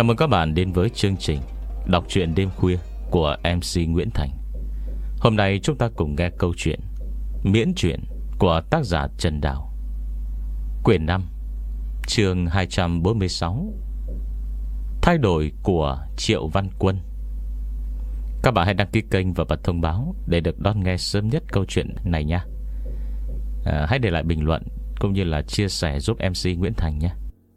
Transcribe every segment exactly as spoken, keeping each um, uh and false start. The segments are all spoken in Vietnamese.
Chào mừng các bạn đến với chương trình đọc truyện đêm khuya của em xê Nguyễn Thành. Hôm nay chúng ta cùng nghe câu chuyện miễn truyện của tác giả Trần Đào, quyển năm, chương hai trăm bốn mươi sáu, thay đổi của Triệu Văn Quân. Các bạn hãy đăng ký kênh và bật thông báo để được đón nghe sớm nhất câu chuyện này nha. à, Hãy để lại bình luận cũng như là chia sẻ giúp em xê Nguyễn Thành nhé.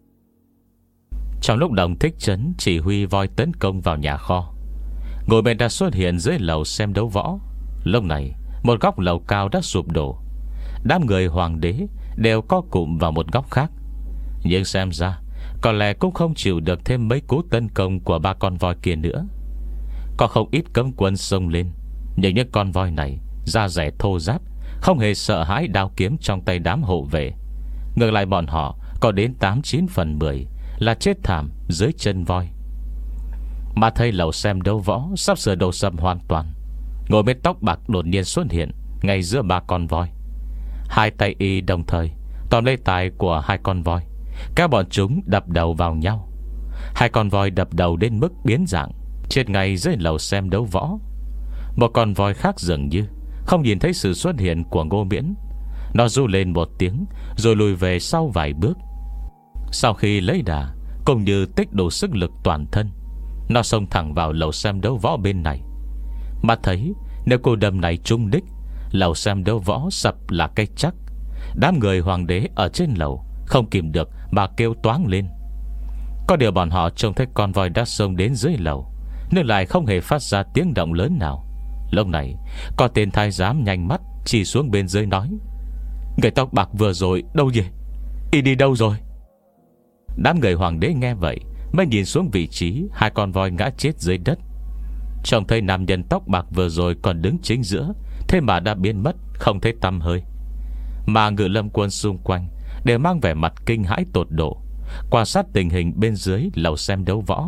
Trong lúc Đồng Thích Trấn chỉ huy voi tấn công vào nhà kho, Ngô Miễn đã xuất hiện dưới lầu xem đấu võ. Lúc này một góc lầu cao đã sụp đổ. Đám người hoàng đế đều co cụm vào một góc khác. Nhưng xem ra có lẽ cũng không chịu được thêm mấy cú tấn công của ba con voi kia nữa. Có không ít cấm quân xông lên, nhưng những con voi này da dẻ thô ráp, không hề sợ hãi đao kiếm trong tay đám hộ vệ. Ngược lại bọn họ có đến tám chín phần mười là chết thảm dưới chân voi. Mà thấy lầu xem đấu võ sắp sửa đổ sập hoàn toàn, Ngô Miễn tóc bạc đột nhiên xuất hiện ngay giữa ba con voi. Hai tay y đồng thời tóm lấy tai của hai con voi, các bọn chúng đập đầu vào nhau. Hai con voi đập đầu đến mức biến dạng, chết ngay dưới lầu xem đấu võ. Một con voi khác dường như không nhìn thấy sự xuất hiện của Ngô Miễn. Nó ru lên một tiếng rồi lùi về sau vài bước. Sau khi lấy đà cũng như tích đủ sức lực toàn thân, nó xông thẳng vào lầu xem đấu võ bên này. Mà thấy nếu cô đâm này trúng đích, lầu xem đấu võ sập là cái chắc. Đám người hoàng đế ở trên lầu không kìm được mà kêu toáng lên. Có điều bọn họ trông thấy con voi đã xông đến dưới lầu, nhưng lại không hề phát ra tiếng động lớn nào. Lúc này có tên thái giám nhanh mắt chỉ xuống bên dưới nói: "Người tóc bạc vừa rồi đâu vậy? Y đi đâu rồi?" Đám người hoàng đế nghe vậy mới nhìn xuống vị trí hai con voi ngã chết dưới đất. Trông thấy nam nhân tóc bạc vừa rồi còn đứng chính giữa, thế mà đã biến mất không thấy tăm hơi. Mà ngự lâm quân xung quanh đều mang vẻ mặt kinh hãi tột độ, quan sát tình hình bên dưới lầu xem đấu võ.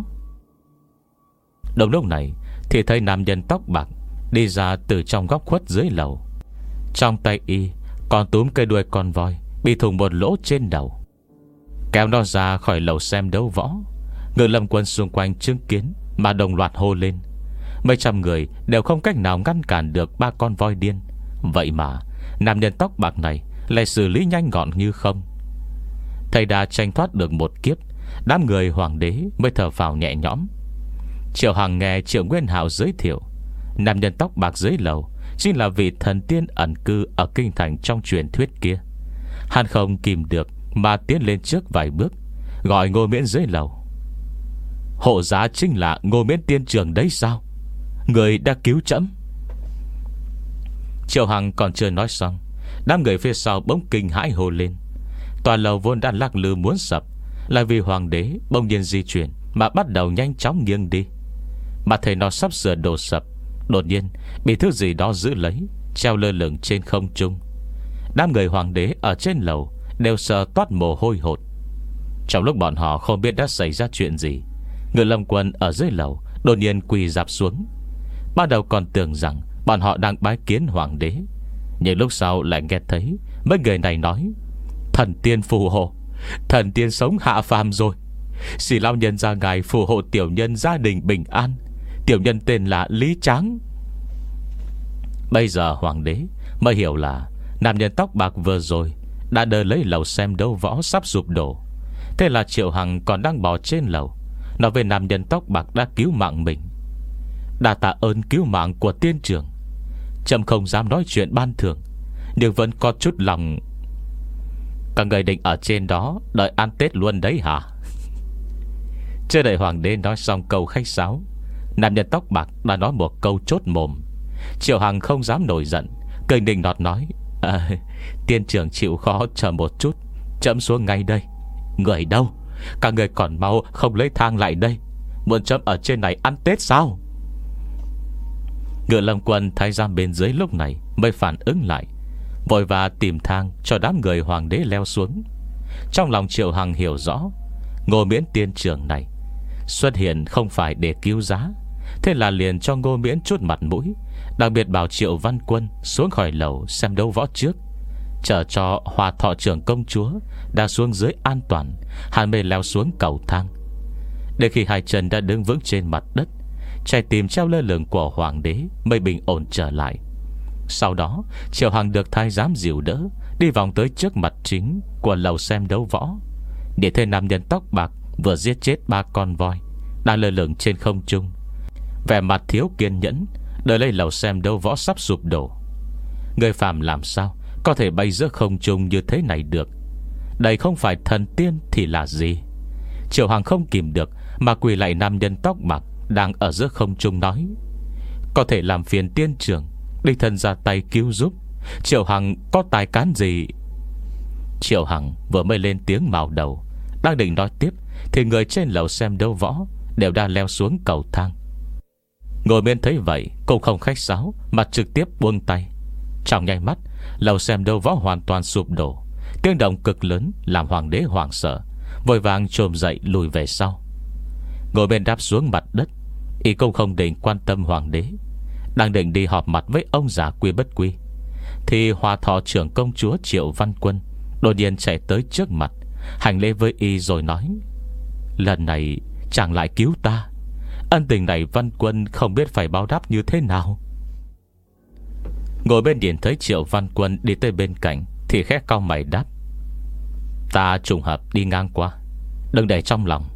Đồng lúc này thì thấy nam nhân tóc bạc đi ra từ trong góc khuất dưới lầu. Trong tay y còn túm cây đuôi con voi bị thủng một lỗ trên đầu, kéo nó ra khỏi lầu xem đấu võ. Ngự lâm quân xung quanh chứng kiến mà đồng loạt hô lên. Mấy trăm người đều không cách nào ngăn cản được ba con voi điên. Vậy mà nam nhân tóc bạc này lại xử lý nhanh gọn như không. Thầy đã tranh thoát được một kiếp, đám người hoàng đế mới thở phào nhẹ nhõm. Triệu Hằng nghe Triệu Nguyên Hạo giới thiệu, nam nhân tóc bạc dưới lầu chính là vị thần tiên ẩn cư ở kinh thành trong truyền thuyết kia. Hắn không kìm được mà tiến lên trước vài bước, gọi Ngô Miễn dưới lầu: "Hộ giá chính là Ngô Miễn tiên trường đấy sao? Người đã cứu trẫm." Triệu Hằng còn chưa nói xong, đám người phía sau bỗng kinh hãi hô lên. Tòa lầu vốn đã lắc lư muốn sập, là vì hoàng đế bỗng nhiên di chuyển mà bắt đầu nhanh chóng nghiêng đi. Mà thấy nó sắp sửa đổ sập, đột nhiên bị thứ gì đó giữ lấy, treo lơ lửng trên không trung. Đám người hoàng đế ở trên lầu đều sợ toát mồ hôi hột. Trong lúc bọn họ không biết đã xảy ra chuyện gì, Ngự lâm quân ở dưới lầu đột nhiên quỳ rạp xuống. Ban đầu còn tưởng rằng bọn họ đang bái kiến hoàng đế, nhưng lúc sau lại nghe thấy mấy người này nói: "Thần tiên phù hộ, thần tiên sống hạ phàm rồi. Xin lão nhân ra ngài phù hộ tiểu nhân gia đình bình an. Tiểu nhân tên là Lý Tráng." Bây giờ hoàng đế mới hiểu là nam nhân tóc bạc vừa rồi đã đỡ lấy lầu xem đấu võ sắp sụp đổ. Thế là Triệu Hằng còn đang bò trên lầu nói về nam nhân tóc bạc đã cứu mạng mình: "Đa tạ ơn cứu mạng của tiên trưởng. Trẫm không dám nói chuyện ban thưởng, nhưng vẫn có chút lòng." "Các người định ở trên đó đợi ăn Tết luôn đấy hả?" Chưa đợi hoàng đế nói xong câu khách sáo, nam nhân tóc bạc đã nói một câu chốt mồm. Triệu Hằng không dám nổi giận, cười nịnh nọt nói: à, "Tiên trưởng chịu khó chờ một chút, trẫm xuống ngay đây." "Người đâu? Các người còn mau không lấy thang lại đây. Muốn trẫm ở trên này ăn Tết sao?" Ngự lâm quân thái giám bên dưới lúc này mới phản ứng lại, vội vã tìm thang cho đám người hoàng đế leo xuống. Trong lòng Triệu Hằng hiểu rõ, Ngô Miễn tiên trưởng này xuất hiện không phải để cứu giá. Thế là liền cho Ngô Miễn chút mặt mũi, đặc biệt bảo Triệu Văn Quân xuống khỏi lầu xem đấu võ trước, chờ cho Hòa Thọ trưởng công chúa đã xuống dưới an toàn, hắn mới leo xuống cầu thang. Đến khi hai chân đã đứng vững trên mặt đất, trái tim treo lơ lửng của hoàng đế mới bình ổn trở lại. Sau đó Triệu Hằng được thái giám dìu đỡ đi vòng tới trước mặt chính của lầu xem đấu võ, để thấy nam nhân tóc bạc vừa giết chết ba con voi đang lơ lửng trên không trung, vẻ mặt thiếu kiên nhẫn, đợi lấy lầu xem đấu võ sắp sụp đổ. Người phàm làm sao có thể bay giữa không trung như thế này được? Đây không phải thần tiên thì là gì? Triệu Hằng không kìm được mà quỳ lại nam nhân tóc bạc đang ở giữa không trung, nói: có thể làm phiền tiên trưởng đích thân ra tay cứu giúp. Triệu Hằng có tài cán gì? Triệu Hằng vừa mới lên tiếng mào đầu, đang định nói tiếp thì người trên lầu xem đấu võ đều đã leo xuống cầu thang. Ngồi bên thấy vậy cũng không khách sáo mà trực tiếp buông tay. Trong nháy mắt, lầu xem đấu võ hoàn toàn sụp đổ. Tiếng động cực lớn làm hoàng đế hoảng sợ, vội vàng trồm dậy lùi về sau. Ngồi bên đáp xuống mặt đất, y cũng không định quan tâm hoàng đế, đang định đi họp mặt với ông già quy bất quy, thì hòa thọ trưởng công chúa Triệu Văn Quân đột nhiên chạy tới trước mặt, hành lễ với y rồi nói: lần này chàng lại cứu ta, ân tình này Văn Quân không biết phải báo đáp như thế nào. Ngồi bên điện thấy Triệu Văn Quân đi tới bên cạnh thì khẽ cau mày đáp: ta trùng hợp đi ngang qua, đừng để trong lòng.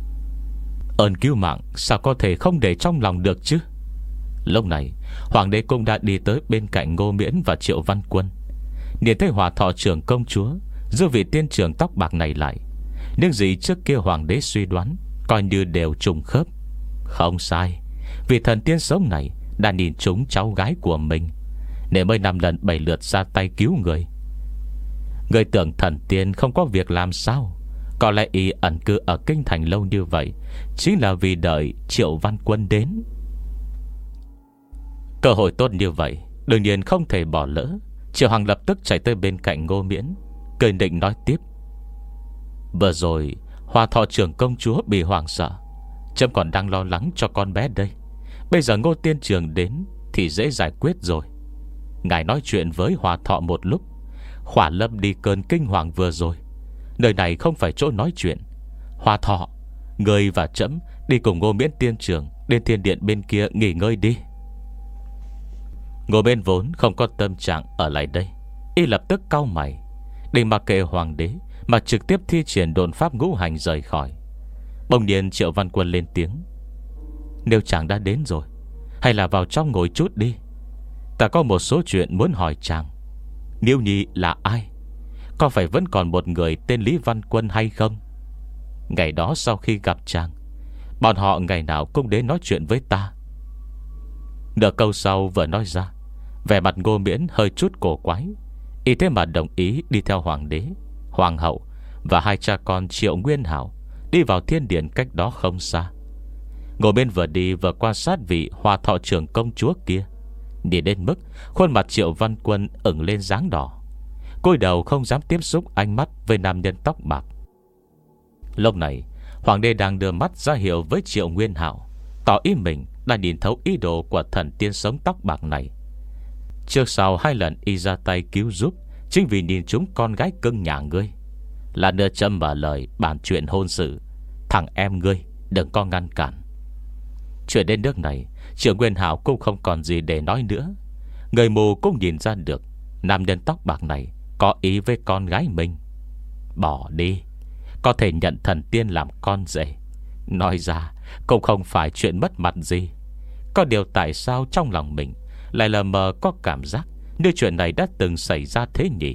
Ơn cứu mạng sao có thể không để trong lòng được chứ? Lúc này hoàng đế cũng đã đi tới bên cạnh Ngô Miễn và Triệu Văn Quân. Nhìn thấy hòa thọ trưởng công chúa giữ vị tiên trưởng tóc bạc này lại, những gì trước kia hoàng đế suy đoán coi như đều trùng khớp. Không sai, vì thần tiên sống này đã nhìn trúng cháu gái của mình, nên mới năm lần bảy lượt ra tay cứu người. Người tưởng thần tiên không có việc làm sao? Có lẽ y ẩn cư ở kinh thành lâu như vậy chính là vì đợi Triệu Văn Quân đến. Cơ hội tốt như vậy đương nhiên không thể bỏ lỡ. Triệu Hằng lập tức chạy tới bên cạnh Ngô Miễn, cười định nói tiếp: vừa rồi hòa thọ trưởng công chúa bị hoảng sợ, trẫm còn đang lo lắng cho con bé đây. Bây giờ Ngô tiên trưởng đến thì dễ giải quyết rồi. Ngài nói chuyện với hòa thọ một lúc, khỏa lâm đi cơn kinh hoàng vừa rồi. Nơi này không phải chỗ nói chuyện. Hòa thọ, người và trẫm đi cùng Ngô Miễn tiên trưởng đến thiên điện bên kia nghỉ ngơi đi. Ngô Miễn vốn không có tâm trạng ở lại đây, y lập tức cau mày, định mặc kệ hoàng đế mà trực tiếp thi triển độn pháp ngũ hành rời khỏi. Bỗng nhiên Triệu Văn Quân lên tiếng: nếu chàng đã đến rồi, hay là vào trong ngồi chút đi, ta có một số chuyện muốn hỏi chàng. Niêu Nhi là ai? Có phải vẫn còn một người tên Lý Văn Quân hay không? Ngày đó sau khi gặp chàng, bọn họ ngày nào cũng đến nói chuyện với ta. Nửa câu sau vừa nói ra, vẻ mặt Ngô Miễn hơi chút cổ quái. Y thế mà đồng ý đi theo hoàng đế, hoàng hậu và hai cha con Triệu Nguyên Hảo đi vào thiên điện cách đó không xa. Ngô Miễn vừa đi vừa quan sát vị hòa thọ trưởng công chúa kia, đi đến mức khuôn mặt Triệu Văn Quân ửng lên dáng đỏ, cúi đầu không dám tiếp xúc ánh mắt với nam nhân tóc bạc. Lúc này hoàng đế đang đưa mắt ra hiệu với Triệu Nguyên Hảo, tỏ ý mình đã nhìn thấu ý đồ của thần tiên sống tóc bạc này. Trước sau hai lần y ra tay cứu giúp chính vì nhìn chúng con gái cưng nhà ngươi. Là đưa châm mở lời bàn chuyện hôn sự, thằng em ngươi đừng có ngăn cản. Chuyện đến nước này, Triệu Nguyên Hảo cũng không còn gì để nói nữa. Người mù cũng nhìn ra được nam nhân tóc bạc này có ý với con gái mình. Bỏ đi, có thể nhận thần tiên làm con rể, nói ra cũng không phải chuyện mất mặt gì. Có điều tại sao trong lòng mình lại lờ mờ có cảm giác như chuyện này đã từng xảy ra thế nhỉ?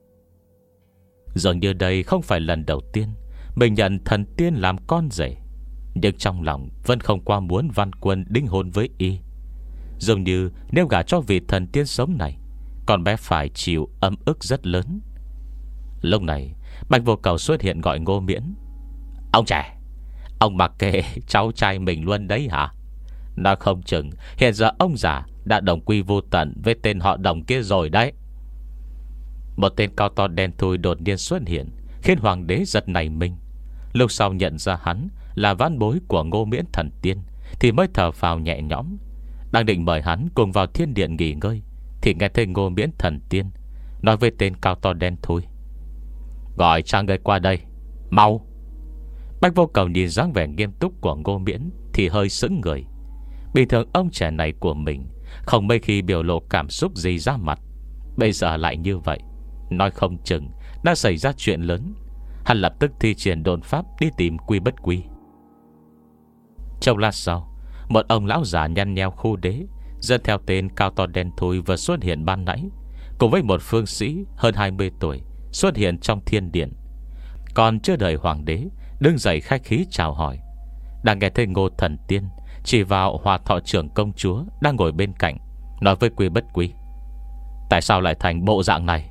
Dường như đây không phải lần đầu tiên mình nhận thần tiên làm con rể, nhưng trong lòng vẫn không qua muốn Văn Quân đính hôn với y. Dường như nếu gả cho vị thần tiên sống này, con bé phải chịu ấm ức rất lớn. Lúc này Bạch Vô Cầu xuất hiện gọi Ngô Miễn: ông trẻ, ông mặc kệ cháu trai mình luôn đấy hả? Nó không chừng hiện giờ ông già đã đồng quy vô tận với tên họ Đồng kia rồi đấy. Một tên cao to đen thui đột nhiên xuất hiện, khiến hoàng đế giật nảy mình. Lúc sau nhận ra hắn là vãn bối của Ngô Miễn thần tiên thì mới thở phào nhẹ nhõm. Đang định mời hắn cùng vào thiên điện nghỉ ngơi thì nghe thấy Ngô Miễn thần tiên nói với tên cao to đen thui: gọi cha người qua đây, mau. Bách Vô Cầu nhìn dáng vẻ nghiêm túc của Ngô Miễn thì hơi sững người. Bình thường ông trẻ này của mình không mấy khi biểu lộ cảm xúc gì ra mặt, bây giờ lại như vậy, nói không chừng đã xảy ra chuyện lớn. Hắn lập tức thi triển đồn pháp đi tìm Quy Bất Quy. Trong lát sau, một ông lão già nhăn nheo khu đế dẫn theo tên cao to đen thui vừa xuất hiện ban nãy, cùng với một phương sĩ hơn hai mươi tuổi xuất hiện trong thiên điện. Còn chưa đợi hoàng đế đứng dậy khách khí chào hỏi, đang nghe thấy Ngô Thần Tiên chỉ vào Hòa Thọ trưởng công chúa đang ngồi bên cạnh, nói với Quy Bất Quy: tại sao lại thành bộ dạng này?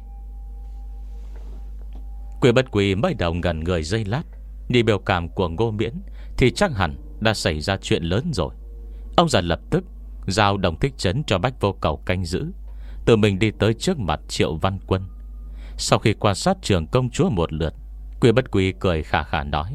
Quy Bất Quy mới đầu ngẩn người giây lát, nhìn biểu cảm của Ngô Miễn thì chắc hẳn đã xảy ra chuyện lớn rồi. Ông già lập tức giao Đồng Thích Trấn cho Bách Vô Cầu canh giữ, tự mình đi tới trước mặt Triệu Văn Quân. Sau khi quan sát trưởng công chúa một lượt, Quy Bất Quy cười khà khà nói: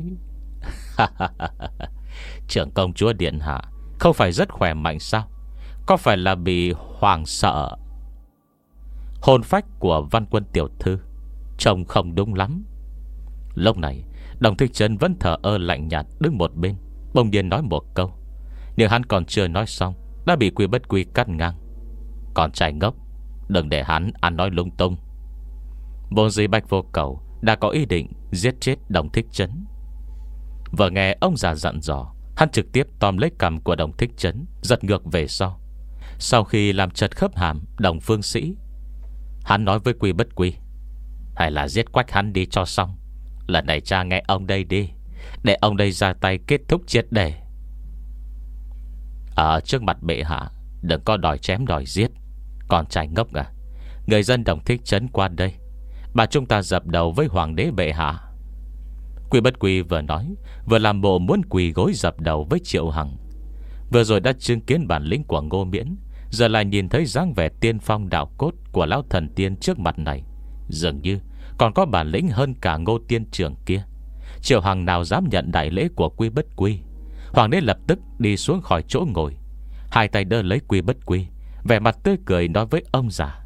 trưởng công chúa điện hạ không phải rất khỏe mạnh sao? Có phải là bị hoàng sợ? Hồn phách của Văn Quân tiểu thư trông không đúng lắm. Lúc này Đồng Thích Trấn vẫn thở ơ lạnh nhạt đứng một bên, bỗng nhiên nói một câu, nhưng hắn còn chưa nói xong đã bị Quy Bất Quy cắt ngang: còn trai ngốc, đừng để hắn ăn nói lung tung. Vốn dĩ Bách Vô Cầu đã có ý định giết chết Đồng Thích Trấn. Vừa nghe ông già dặn dò, hắn trực tiếp tóm lấy cằm của Đồng Thích Trấn, giật ngược về sau. Sau khi làm chật khớp hàm Đồng phương sĩ, hắn nói với Quy Bất Quy: hay là giết quách hắn đi cho xong. Lần này cha nghe ông đây đi, để ông đây ra tay kết thúc triệt để. Ở trước mặt bệ hạ đừng có đòi chém đòi giết. Còn trai ngốc à, người dân Đồng Thích Trấn qua đây, bà chúng ta dập đầu với hoàng đế bệ hạ. Quy Bất Quy vừa nói vừa làm bộ muốn quỳ gối dập đầu với Triệu Hằng. Vừa rồi đã chứng kiến bản lĩnh của Ngô Miễn, giờ lại nhìn thấy dáng vẻ tiên phong đạo cốt của lão thần tiên trước mặt này, dường như còn có bản lĩnh hơn cả Ngô tiên trưởng kia. Triệu Hằng nào dám nhận đại lễ của Quy Bất Quy. Hoàng đế lập tức đi xuống khỏi chỗ ngồi, hai tay đỡ lấy Quy Bất Quy, vẻ mặt tươi cười nói với ông già: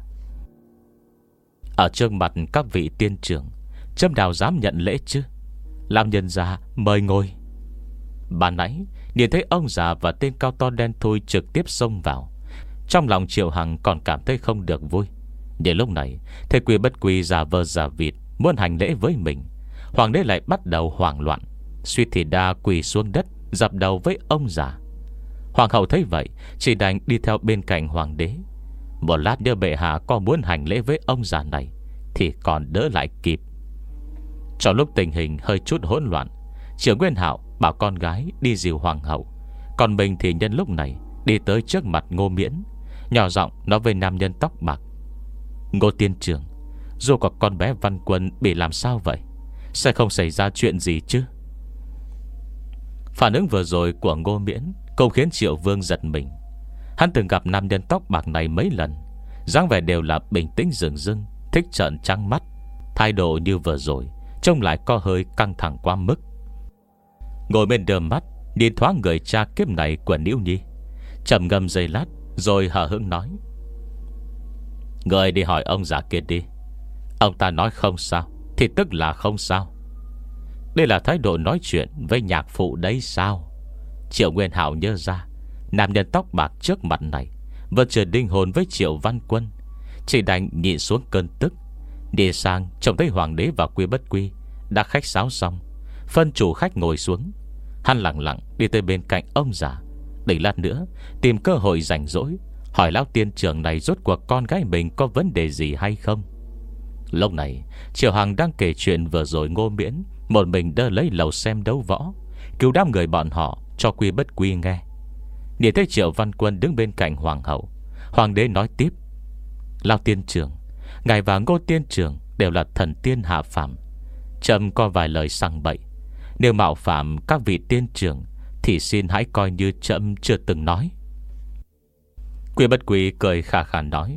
ở trước mặt các vị tiên trưởng, chấm nào dám nhận lễ chứ? Làm nhân gia mời ngồi. Ban nãy nhìn thấy ông già và tên cao to đen thui trực tiếp xông vào, trong lòng Triệu Hằng còn cảm thấy không được vui. Nhưng lúc này thấy Quy Bất Quy giả vờ giả vịt muốn hành lễ với mình, hoàng đế lại bắt đầu hoảng loạn, suýt thì đa quỳ xuống đất dập đầu với ông già. Hoàng hậu thấy vậy chỉ đành đi theo bên cạnh hoàng đế. Một lát nữa bệ hạ có muốn hành lễ với ông già này thì còn đỡ lại kịp. Trong lúc tình hình hơi chút hỗn loạn, Triệu Nguyên Hạo bảo con gái đi dìu hoàng hậu, còn mình thì nhân lúc này đi tới trước mặt Ngô Miễn, nhỏ giọng nói với nam nhân tóc bạc: Ngô tiên trưởng, dù có con bé Văn Quân bị làm sao vậy? Sẽ không xảy ra chuyện gì chứ? Phản ứng vừa rồi của Ngô Miễn cũng khiến Triệu Vương giật mình. Hắn từng gặp nam nhân tóc bạc này mấy lần, dáng vẻ đều là bình tĩnh dừng dưng, thích trợn trắng mắt. Thái độ như vừa rồi trông lại có hơi căng thẳng quá mức. Ngồi bên đờ mắt nhìn thoáng người cha kiếp này của Nữ Nhi, trầm ngâm giây lát rồi hờ hững nói: người đi hỏi ông già kia đi. Ông ta nói không sao thì tức là không sao. Đây là thái độ nói chuyện với nhạc phụ đấy sao? Triệu Nguyên Hạo nhớ ra nam nhân tóc bạc trước mặt này vẫn chưa đinh hồn với Triệu Văn Quân, chỉ đành nhịn xuống cơn tức, đi sang trông thấy hoàng đế và Quy Bất Quy đã khách sáo xong, phân chủ khách ngồi xuống. Hắn lặng lặng đi tới bên cạnh ông già, để lát nữa tìm cơ hội rảnh rỗi hỏi lão tiên trưởng này rốt cuộc con gái mình có vấn đề gì hay không. Lúc này Triệu Hằng đang kể chuyện vừa rồi Ngô Miễn một mình đỡ lấy lầu xem đấu võ, cứu đám người bọn họ cho Quy Bất Quy nghe. Nhìn thấy Triệu Văn Quân đứng bên cạnh hoàng hậu, hoàng đế nói tiếp: lão tiên trưởng, ngài và Ngô tiên trưởng đều là thần tiên hạ phàm, trẫm có vài lời sằng bậy, nếu mạo phạm các vị tiên trưởng thì xin hãy coi như trẫm chưa từng nói. Quy Bất Quy cười khà khà nói: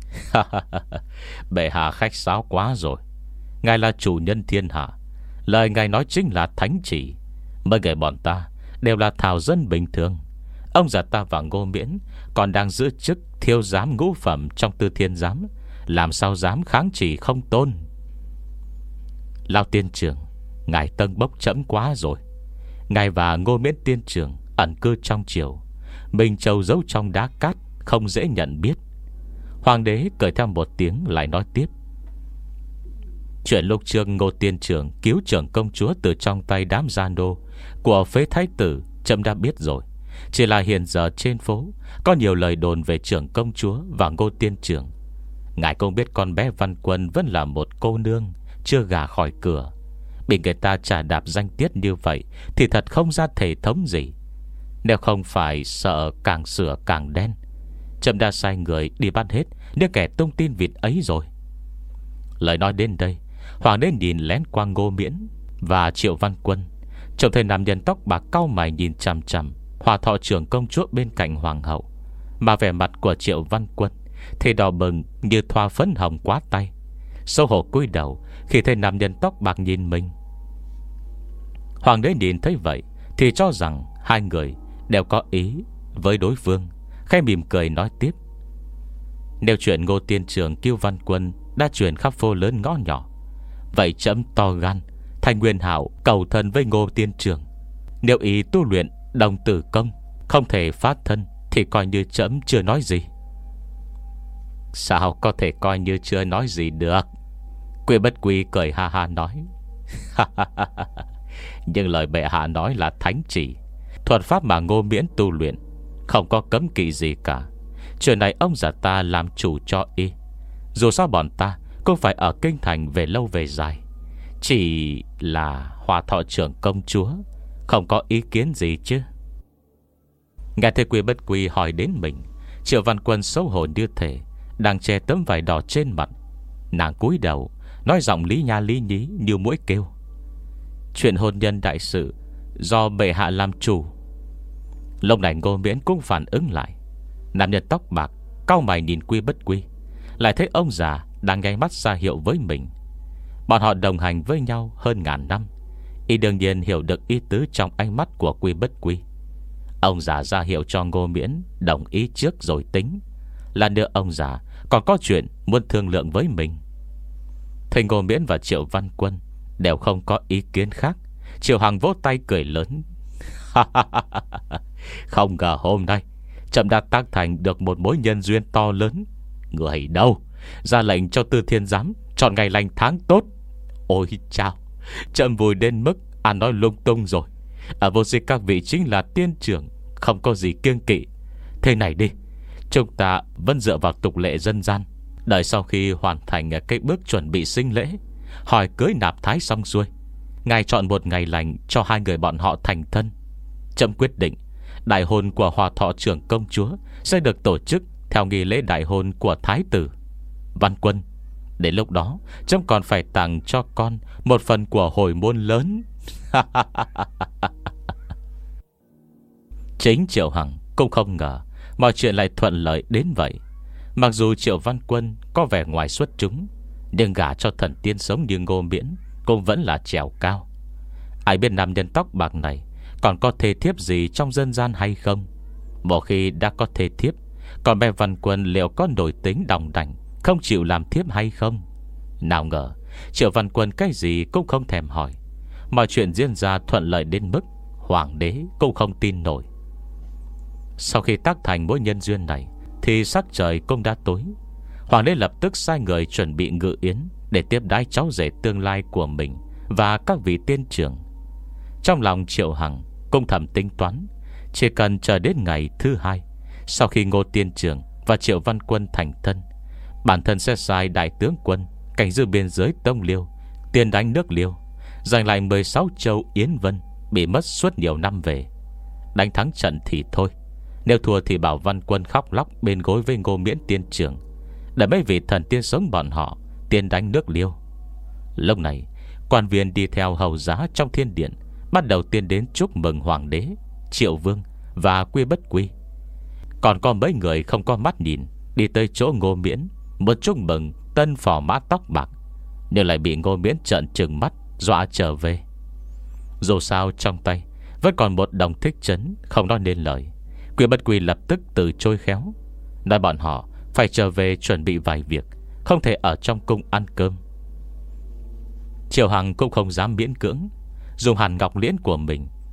bệ hạ khách sáo quá rồi. Ngài là chủ nhân thiên hạ, lời ngài nói chính là thánh chỉ. Mấy người bọn ta đều là thảo dân bình thường. Ông già ta và Ngô Miễn còn đang giữ chức thiêu giám ngũ phẩm trong Tư Thiên Giám, làm sao dám kháng chỉ không tôn. Lão tiên trưởng, ngài tân bốc trẫm quá rồi. Ngài và Ngô Miễn tiên trưởng ẩn cư trong triều, Minh Châu giấu trong đá cát, không dễ nhận biết. Hoàng đế cười theo một tiếng lại nói tiếp: Chuyện lúc trước Ngô tiên trưởng cứu trưởng công chúa từ trong tay đám gian đô của phế thái tử, trẫm đã biết rồi. Chỉ là hiện giờ trên phố có nhiều lời đồn về trưởng công chúa và Ngô tiên trưởng. Ngài không biết con bé Văn Quân vẫn là một cô nương, chưa gả khỏi cửa, bị người ta trả đạp danh tiết như vậy thì thật không ra thể thống gì. Nếu không phải sợ càng sửa càng đen, trẫm đã sai người đi bắt hết những kẻ tung tin vịt ấy rồi. Lời nói đến đây, hoàng đế nhìn lén qua Ngô Miễn và Triệu Văn Quân, trông thấy nam nhân tóc bạc cau mày nhìn chằm chằm hòa thọ trưởng công chúa bên cạnh hoàng hậu, mà vẻ mặt của Triệu Văn Quân thì đỏ bừng như thoa phấn hồng quá tay, xấu hổ cúi đầu khi thấy nam nhân tóc bạc nhìn mình. Hoàng đế nhìn thấy vậy thì cho rằng hai người đều có ý với đối phương, khẽ mỉm cười nói tiếp: Nếu chuyện Ngô tiên trưởng cứu Văn Quân đã truyền khắp phố lớn ngõ nhỏ, vậy trẫm to gan thành Nguyên Hảo cầu thân với Ngô tiên trưởng. Nếu ý tu luyện đồng tử công không thể phát thân thì coi như trẫm chưa nói gì. Sao có thể coi như chưa nói gì được? Quy Bất Quy cười ha ha nói: Nhưng lời bệ hạ nói là thánh chỉ, thuật pháp mà Ngô Miễn tu luyện không có cấm kỵ gì cả. Chuyện này ông già ta làm chủ cho y. Dù sao bọn ta cũng phải ở kinh thành về lâu về dài. Chỉ là hòa thọ trưởng công chúa không có ý kiến gì chứ? Nghe thấy Quy Bất Quy hỏi đến mình, Triệu Văn Quân xấu hổ như thể đang che tấm vải đỏ trên mặt. Nàng cúi đầu nói giọng lý nha lý nhí như mũi kêu: Chuyện hôn nhân đại sự do bệ hạ làm chủ. Lúc này Ngô Miễn cũng phản ứng lại. Nam nhân tóc bạc cau mày nhìn Quy Bất Quy, lại thấy ông già đang nháy mắt ra hiệu với mình. Bọn họ đồng hành với nhau hơn ngàn năm, y đương nhiên hiểu được ý tứ trong ánh mắt của Quy Bất Quy. Ông già ra hiệu cho Ngô Miễn đồng ý trước rồi tính. Là nữa ông già còn có chuyện muốn thương lượng với mình. Thầy Ngô Miễn và Triệu Văn Quân đều không có ý kiến khác. Triệu Hằng vỗ tay cười lớn: Không ngờ hôm nay trẫm đã tác thành được một mối nhân duyên to lớn. Người đâu ra lệnh cho Tư Thiên Giám chọn ngày lành tháng tốt. Ôi chao, trẫm vui đến mức ăn nói lung tung rồi. Ở vô gì các vị chính là tiên trưởng, không có gì kiêng kỵ. Thế này đi, chúng ta vẫn dựa vào tục lệ dân gian, đợi sau khi hoàn thành cái bước chuẩn bị sinh lễ, hỏi cưới nạp thái xong xuôi, ngài chọn một ngày lành cho hai người bọn họ thành thân. Trẫm quyết định đại hôn của hòa thọ trưởng công chúa sẽ được tổ chức theo nghi lễ đại hôn của thái tử Văn Quân. Đến lúc đó trẫm còn phải tặng cho con một phần của hồi môn lớn. Chính Triệu Hằng cũng không ngờ mọi chuyện lại thuận lợi đến vậy. Mặc dù Triệu Văn Quân có vẻ ngoài xuất chúng, nhưng gả cho thần tiên sống như Ngô Miễn cũng vẫn là trèo cao. Ai biết nam nhân tóc bạc này còn có thê thiếp gì trong dân gian hay không? Một khi đã có thê thiếp, còn bé Văn Quân liệu có nổi tính đòng đảnh không chịu làm thiếp hay không? Nào ngờ Triệu Văn Quân cái gì cũng không thèm hỏi. Mọi chuyện diễn ra thuận lợi đến mức hoàng đế cũng không tin nổi. Sau khi tác thành mối nhân duyên này thì sắc trời cũng đã tối. Hoàng đế lập tức sai người chuẩn bị ngự yến để tiếp đãi cháu rể tương lai của mình và các vị tiên trưởng. Trong lòng Triệu Hằng cũng thầm tính toán, chỉ cần chờ đến ngày thứ hai, sau khi Ngô tiên trưởng và Triệu Văn Quân thành thân, bản thân sẽ sai đại tướng quân cảnh giữ biên giới Tông Liêu, tiền đánh nước Liêu, giành lại mười sáu châu Yến Vân bị mất suốt nhiều năm về. Đánh thắng trận thì thôi, nếu thua thì bảo Văn Quân khóc lóc bên gối với Ngô Miễn tiên trưởng, để mấy vị thần tiên sống bọn họ tiền đánh nước Liêu. Lúc này quan viên đi theo hầu giá trong thiên điện bắt đầu tiến đến chúc mừng hoàng đế, Triệu Vương và Quy Bất Quy. Còn có mấy người không có mắt nhìn đi tới chỗ Ngô Miễn muốn chúc mừng tân phò mã tóc bạc, nhưng lại bị Ngô Miễn trợn trừng mắt dọa trở về. Dù sao trong tay vẫn còn một đồng thích trấn không nói nên lời. Quy Bất Quy lập tức từ chối khéo, nói bọn họ phải trở về chuẩn bị vài việc, không thể ở trong cung ăn cơm. Triệu Hằng cũng không dám miễn cưỡng, dùng hàn ngọc liễn của mình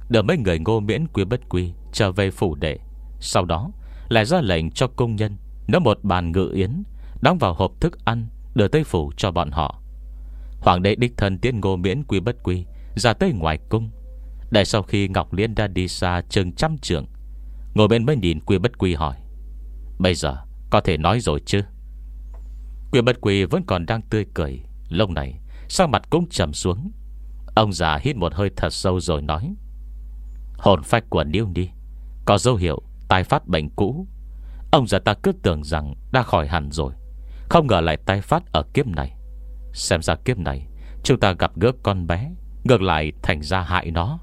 đưa mấy người Ngô Miễn Quy Bất Quy trở về phủ đệ. Sau đó lại ra lệnh cho công nhân nấu một bàn ngự yến, đóng vào hộp thức ăn, đưa tới phủ cho bọn họ. Hoàng đế đích thân tiễn Ngô Miễn Quy Bất Quy ra tới ngoài cung. Để sau khi Ngọc Liên đã đi xa chừng trăm trượng, Ngô Miễn mới nhìn Quy Bất Quy hỏi: bây giờ có thể nói rồi chứ? Quy Bất Quy vẫn còn đang tươi cười, lúc này sắc mặt cũng trầm xuống. Ông già hít một hơi thật sâu rồi nói: hồn phách của Niêu Nhi có dấu hiệu tái phát bệnh cũ. Ông già ta cứ tưởng rằng đã khỏi hẳn rồi, không ngờ lại tái phát ở kiếp này. Xem ra kiếp này chúng ta gặp gỡ con bé, ngược lại thành ra hại nó.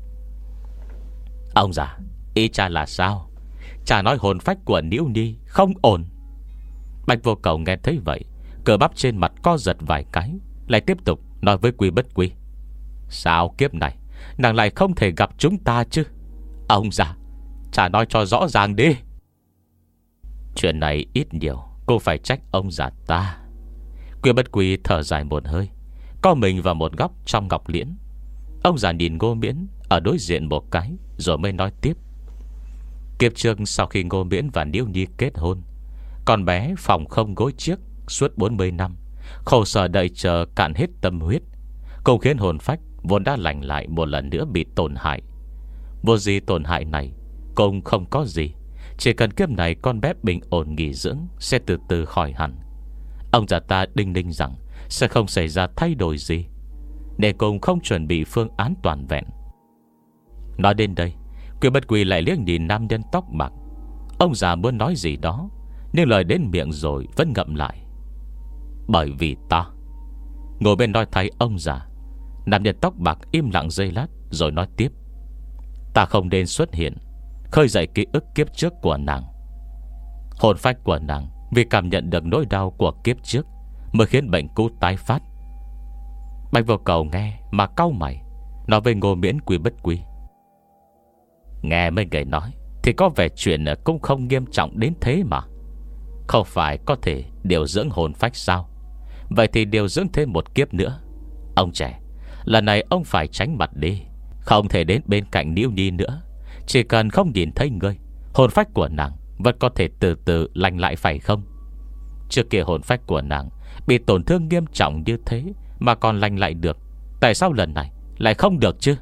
Ông già, ý cha là sao? Cha nói hồn phách của Niêu Nhi không ổn. Bạch Vô Cầu nghe thấy vậy, cơ bắp trên mặt co giật vài cái, lại tiếp tục nói với Quy Bất Quy: sao kiếp này nàng lại không thể gặp chúng ta chứ? Ông già, cha nói cho rõ ràng đi. Chuyện này ít nhiều cô phải trách ông già ta. Quy Bất Quy thở dài một hơi, co mình vào một góc trong ngọc liễn. Ông già nhìn Ngô Miễn ở đối diện một cái, rồi mới nói tiếp: kiếp trước sau khi Ngô Miễn và Niêu Nhi kết hôn, con bé phòng không gối chiếc suốt bốn mươi năm, khổ sở đợi chờ cạn hết tâm huyết, cũng khiến hồn phách vốn đã lành lại một lần nữa bị tổn hại. Vô gì tổn hại này cũng không có gì, chỉ cần kiếp này con bé bình ổn nghỉ dưỡng sẽ từ từ khỏi hẳn. Ông già ta đinh ninh rằng sẽ không xảy ra thay đổi gì, để cùng không chuẩn bị phương án toàn vẹn. Nói đến đây, Quy Bất Quy lại liếc nhìn nam nhân tóc bạc. Ông già muốn nói gì đó, nhưng lời đến miệng rồi vẫn ngậm lại. Bởi vì ta. Ngồi bên nói thay ông già, nam nhân tóc bạc im lặng giây lát rồi nói tiếp: ta không nên xuất hiện, khơi dậy ký ức kiếp trước của nàng. Hồn phách của nàng vì cảm nhận được nỗi đau của kiếp trước mới khiến bệnh cũ tái phát. Bạch Vô Cầu nghe mà cau mày, nói với Ngô Miễn Quy Bất Quy: nghe mấy người nói thì có vẻ chuyện cũng không nghiêm trọng đến thế mà. Không phải có thể điều dưỡng hồn phách sao? Vậy thì điều dưỡng thêm một kiếp nữa. Ông trẻ, lần này ông phải tránh mặt đi, không thể đến bên cạnh Niêu Nhi nữa. Chỉ cần không nhìn thấy ngươi, hồn phách của nàng vẫn có thể từ từ lành lại phải không? Trước kia hồn phách của nàng bị tổn thương nghiêm trọng như thế mà còn lành lại được, tại sao lần này lại không được chứ?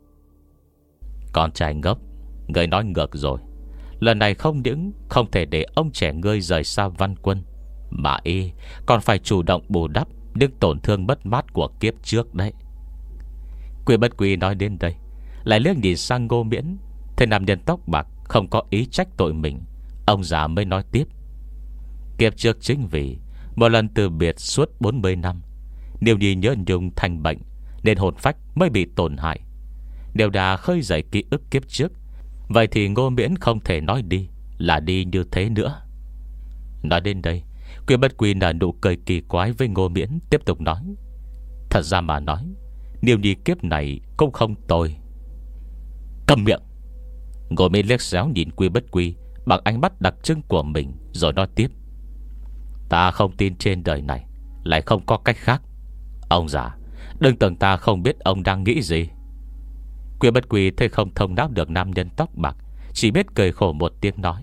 Con trai ngốc, ngươi nói ngược rồi. Lần này không những không thể để ông trẻ ngươi rời xa Văn Quân, mà y còn phải chủ động bù đắp những tổn thương mất mát của kiếp trước đấy. Quy Bất Quy nói đến đây, lại liếc nhìn sang Ngô Miễn, thấy nam nhân tóc bạc không có ý trách tội mình. Ông già mới nói tiếp: kiếp trước chính vì một lần từ biệt suốt bốn mươi năm, Niêu Nhi nhớ nhung thành bệnh, nên hồn phách mới bị tổn hại. Đều đã khơi dậy ký ức kiếp trước, vậy thì Ngô Miễn không thể nói đi là đi như thế nữa. Nói đến đây, Quy Bất Quy nở nụ cười kỳ quái với Ngô Miễn, tiếp tục nói: thật ra mà nói, Niêu Nhi kiếp này cũng không tồi. Cầm miệng! Ngô Miễn liếc xéo nhìn Quy Bất Quy bằng ánh mắt đặc trưng của mình, rồi nói tiếp: ta không tin trên đời này lại không có cách khác. Ông già, đừng tưởng ta không biết ông đang nghĩ gì. Quy Bất Quy thấy không thông não được nam nhân tóc bạc, chỉ biết cười khổ một tiếng nói: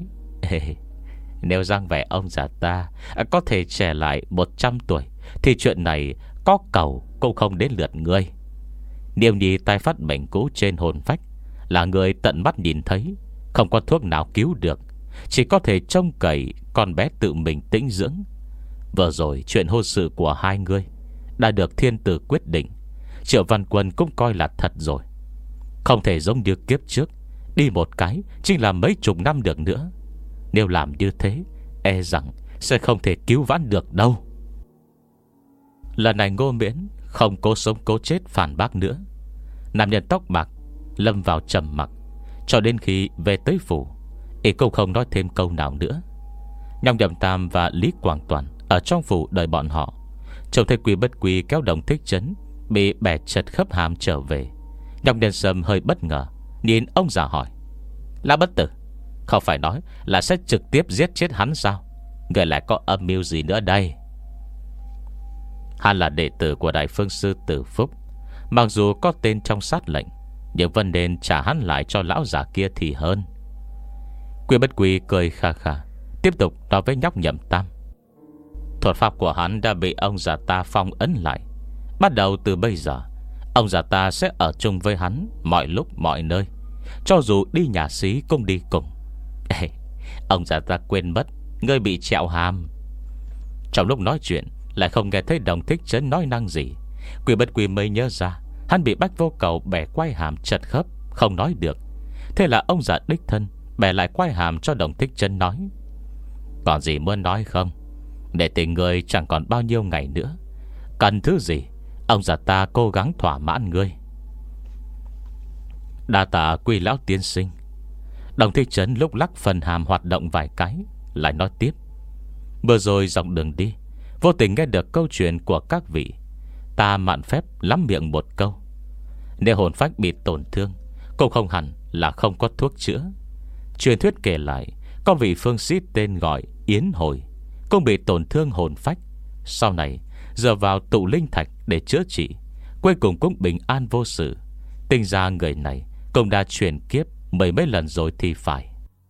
nếu dáng vẻ ông già ta có thể trẻ lại một trăm tuổi thì chuyện này có cầu cũng không đến lượt ngươi. Niêu Nhi tai phát bệnh cũ trên hồn phách là người tận mắt nhìn thấy, không có thuốc nào cứu được, chỉ có thể trông cậy con bé tự mình tĩnh dưỡng. Vừa rồi chuyện hôn sự của hai người đã được thiên tử quyết định, Triệu Văn Quân cũng coi là thật rồi. Không thể giống như kiếp trước, đi một cái chính là mấy chục năm được nữa. Nếu làm như thế, e rằng sẽ không thể cứu vãn được đâu. Lần này Ngô Miễn không cố sống cố chết phản bác nữa. Nam nhân tóc bạc lâm vào trầm mặc, cho đến khi về tới phủ, y cũng không nói thêm câu nào nữa. Nhong Nhậm Tam và Lý Quảng Toàn ở trong phủ đợi bọn họ. Trông thấy Quy Bất Quy kéo Đồng Thích Trấn bị bẻ chật khớp hàm trở về, Nhong Nhân Sâm hơi bất ngờ, nhìn ông già hỏi: Lã Bất Tử, không phải nói là sẽ trực tiếp giết chết hắn sao? Người lại có âm mưu gì nữa đây? Hắn là đệ tử của Đại Phương Sư Tử Phúc, mặc dù có tên trong sát lệnh, Nhưng vẫn nên trả hắn lại cho lão già kia thì hơn. Quy Bất Quy cười kha kha, tiếp tục nói với nhóc Nhậm Tam. Thuật pháp của hắn đã bị ông già ta phong ấn lại. Bắt đầu từ bây giờ, ông già ta sẽ ở chung với hắn mọi lúc mọi nơi, cho dù đi nhà xí cũng đi cùng. Ê, ông già ta quên mất ngươi bị trẹo hàm. Trong lúc nói chuyện lại không nghe thấy Đồng Thích Trấn nói năng gì. Quy Bất Quy mới nhớ ra hắn bị Bách Vô Cầu bẻ quai hàm chật khớp, không nói được. Thế là ông già đích thân bẻ lại quai hàm cho Đồng Thích Trấn nói: Còn gì muốn nói không? Để tình người chẳng còn bao nhiêu ngày nữa. Cần thứ gì, ông già ta cố gắng thỏa mãn ngươi. Đa tạ Quy lão tiên sinh. Đồng Thích Trấn lúc lắc phần hàm hoạt động vài cái, lại nói tiếp: Vừa rồi dọc đường đi, vô tình nghe được câu chuyện của các vị. Ta mạn phép lắm miệng một câu: nếu hồn phách bị tổn thương, cũng không hẳn là không có thuốc chữa. Truyền thuyết kể lại, có vị phương sĩ tên gọi Yến Hồi cũng bị tổn thương hồn phách. Sau này dựa vào tụ linh thạch để chữa trị, cuối cùng cũng bình an vô sự. Tính ra người này cũng đã chuyển kiếp mấy mấy lần rồi thì phải.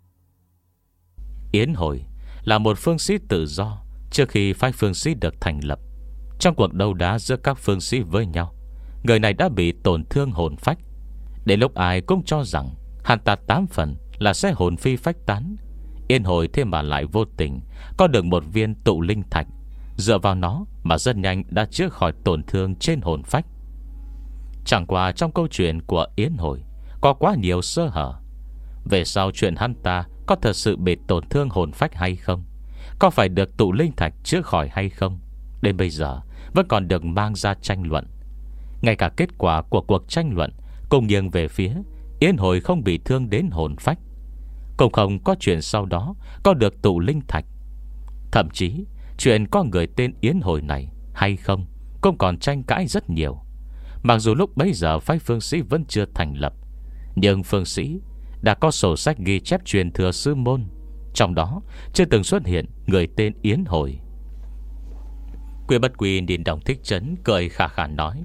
Yến Hồi là một phương sĩ tự do trước khi phái phương sĩ được thành lập. Trong cuộc đấu đá giữa các phương sĩ với nhau, người này đã bị tổn thương hồn phách. Đến lúc ai cũng cho rằng hắn ta tám phần là sẽ hồn phi phách tán. Yến Hồi thêm mà lại vô tình có được một viên tụ linh thạch, dựa vào nó mà rất nhanh đã chữa khỏi tổn thương trên hồn phách. Chẳng qua trong câu chuyện của Yến Hồi có quá nhiều sơ hở. Về sau chuyện hắn ta có thật sự bị tổn thương hồn phách hay không, có phải được tụ linh thạch chữa khỏi hay không, đến bây giờ vẫn còn được mang ra tranh luận. Ngay cả kết quả của cuộc tranh luận cũng nghiêng về phía Yến Hồi không bị thương đến hồn phách, cũng không có chuyện sau đó có được tụ linh thạch. Thậm chí chuyện có người tên Yến Hồi này hay không cũng còn tranh cãi rất nhiều. Mặc dù lúc bấy giờ phái phương sĩ vẫn chưa thành lập, nhưng phương sĩ đã có sổ sách ghi chép truyền thừa sư môn, trong đó chưa từng xuất hiện người tên Yến Hồi. Quy Bất Quy nhìn Đồng Thích Trấn cười khà khà nói: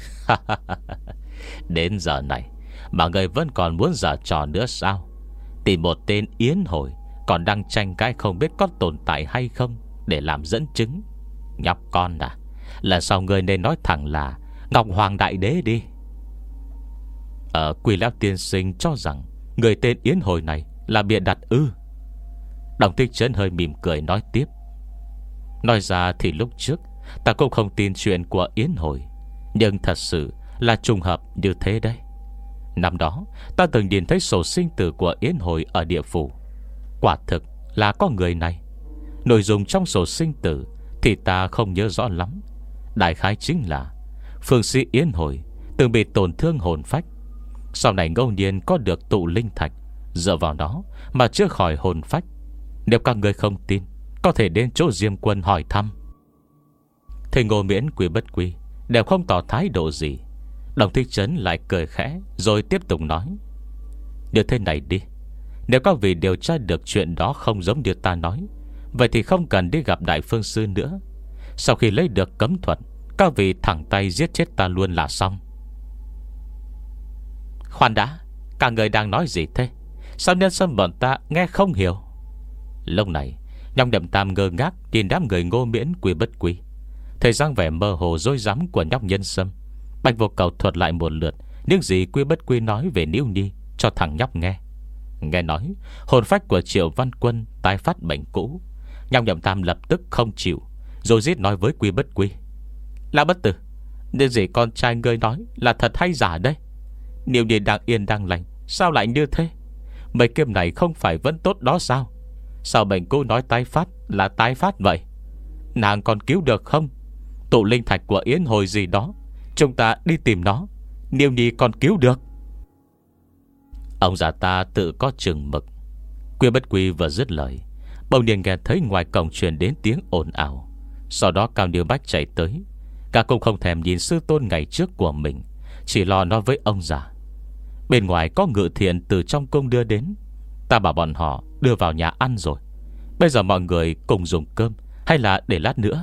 Đến giờ này mà người vẫn còn muốn giở trò nữa sao? Tìm một tên Yến Hồi còn đang tranh cãi không biết có tồn tại hay không để làm dẫn chứng. Nhóc con à, lần sau người nên nói thẳng là Ngọc Hoàng Đại Đế đi. Ở Quy lão tiên sinh cho rằng người tên Yến Hồi này là bịa đặt ư? Đồng Thích Trấn hơi mỉm cười nói tiếp: Nói ra thì lúc trước ta cũng không tin chuyện của Yến Hồi, nhưng thật sự là trùng hợp như thế đấy. Năm đó ta từng nhìn thấy sổ sinh tử của Yến Hồi ở địa phủ. Quả thực là có người này. Nội dung trong sổ sinh tử thì ta không nhớ rõ lắm. Đại khái chính là phương sĩ Yến Hồi từng bị tổn thương hồn phách, sau này ngẫu nhiên có được tụ linh thạch, dựa vào đó mà chữa khỏi hồn phách. Nếu các người không tin, có thể đến chỗ Diêm Quân hỏi thăm. Thầy Ngô Miễn, Quy Bất Quy đều không tỏ thái độ gì. Đồng Thích Trấn lại cười khẽ rồi tiếp tục nói: Như thế này đi, nếu các vị điều tra được chuyện đó không giống như ta nói, vậy thì không cần đi gặp Đại Phương Sư nữa. Sau khi lấy được cấm thuật, các vị thẳng tay giết chết ta luôn là xong. Khoan đã, cả người đang nói gì thế? Sao nhân sâm bọn ta nghe không hiểu? Lúc này Nhóc Nhậm Tam ngơ ngác nhìn đám người Ngô Miễn, Quy Bất Quy. Thời gian vẻ mơ hồ rối rắm của nhóc nhân sâm, Bạch Vô Cầu thuật lại một lượt những gì Quy Bất Quy nói về Niêu Nhi cho thằng nhóc nghe. Nghe nói hồn phách của Triệu Văn Quân tái phát bệnh cũ. Nhóc Nhậm Tam lập tức không chịu, rồi giết nói với Quy Bất Quy: Lão bất tử, những gì con trai ngươi nói là thật hay giả đây? Niêu Nhi đang yên đang lành, sao lại như thế? Mấy kiếp này không phải vẫn tốt đó sao? Sao bệnh cũ nói tái phát là tái phát vậy? Nàng còn cứu được không? Tụ linh thạch của Yến Hồi gì đó, chúng ta đi tìm nó, Niêu Nhi còn cứu được. Ông già ta tự có chừng mực. Quy Bất Quy vừa dứt lời, bỗng nhiên nghe thấy ngoài cổng truyền đến tiếng ồn ào. Sau đó Cao Niêu Bách chạy tới. Cả cũng không thèm nhìn sư tôn ngày trước của mình, chỉ lo nói với ông già: Bên ngoài có ngự thiện từ trong cung đưa đến, ta bảo bọn họ đưa vào nhà ăn rồi. Bây giờ mọi người cùng dùng cơm, hay là để lát nữa?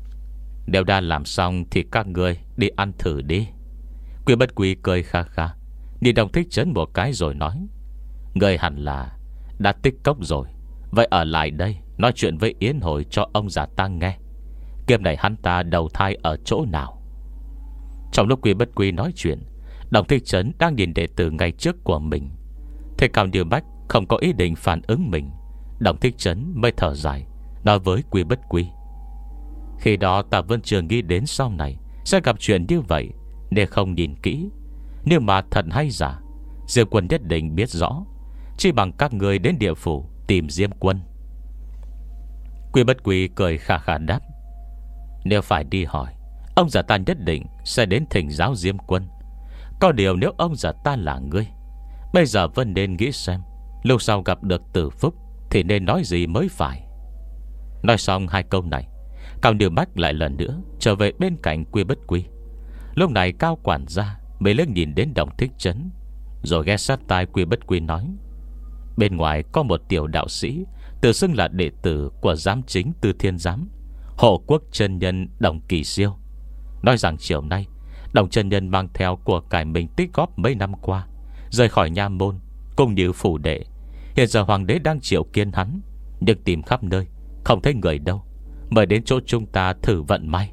Nếu đã làm xong thì các người đi ăn thử đi. Quy Bất Quy cười kha kha, Nhìn Đồng Thích Trấn một cái rồi nói: Người hẳn là đã tích cốc rồi, vậy ở lại đây nói chuyện với Yến Hồi cho ông già ta nghe. Kiếp này hắn ta đầu thai ở chỗ nào? Trong lúc Quy Bất Quy nói chuyện, Đồng Thích Trấn đang nhìn đệ tử ngày trước của mình. Thế Cao Như Bách không có ý định phản ứng mình, Đồng Thích Trấn mới thở dài nói với Quy Bất Quy: Khi đó ta vẫn chưa nghĩ đến sau này sẽ gặp chuyện như vậy, nên không nhìn kỹ. Nhưng mà thật hay giả, Diêm Quân nhất định biết rõ. Chỉ bằng các người đến địa phủ tìm Diêm Quân. Quy Bất Quy cười khà khà đáp: Nếu phải đi hỏi, ông già ta nhất định sẽ đến thỉnh giáo Diêm Quân. Có điều nếu ông già ta là ngươi, bây giờ vẫn nên nghĩ xem lúc sau gặp được Tử Phúc thì nên nói gì mới phải. Nói xong hai câu này, Cao Như Bách lại lần nữa trở về bên cạnh Quy Bất Quy. Lúc này Cao quản gia mới liếc nhìn đến Đồng Thích Trấn, rồi ghé sát tai Quy Bất Quy nói: Bên ngoài có một tiểu đạo sĩ tự xưng là đệ tử của giám chính Tư Thiên Giám, Hộ Quốc chân nhân Đồng Kỳ Siêu. Nói rằng chiều nay Đồng chân nhân mang theo của cải mình tích góp mấy năm qua, rời khỏi nha môn cũng như phủ đệ. Hiện giờ hoàng đế đang triệu kiến hắn, nhưng tìm khắp nơi không thấy người đâu, mời đến chỗ chúng ta thử vận may.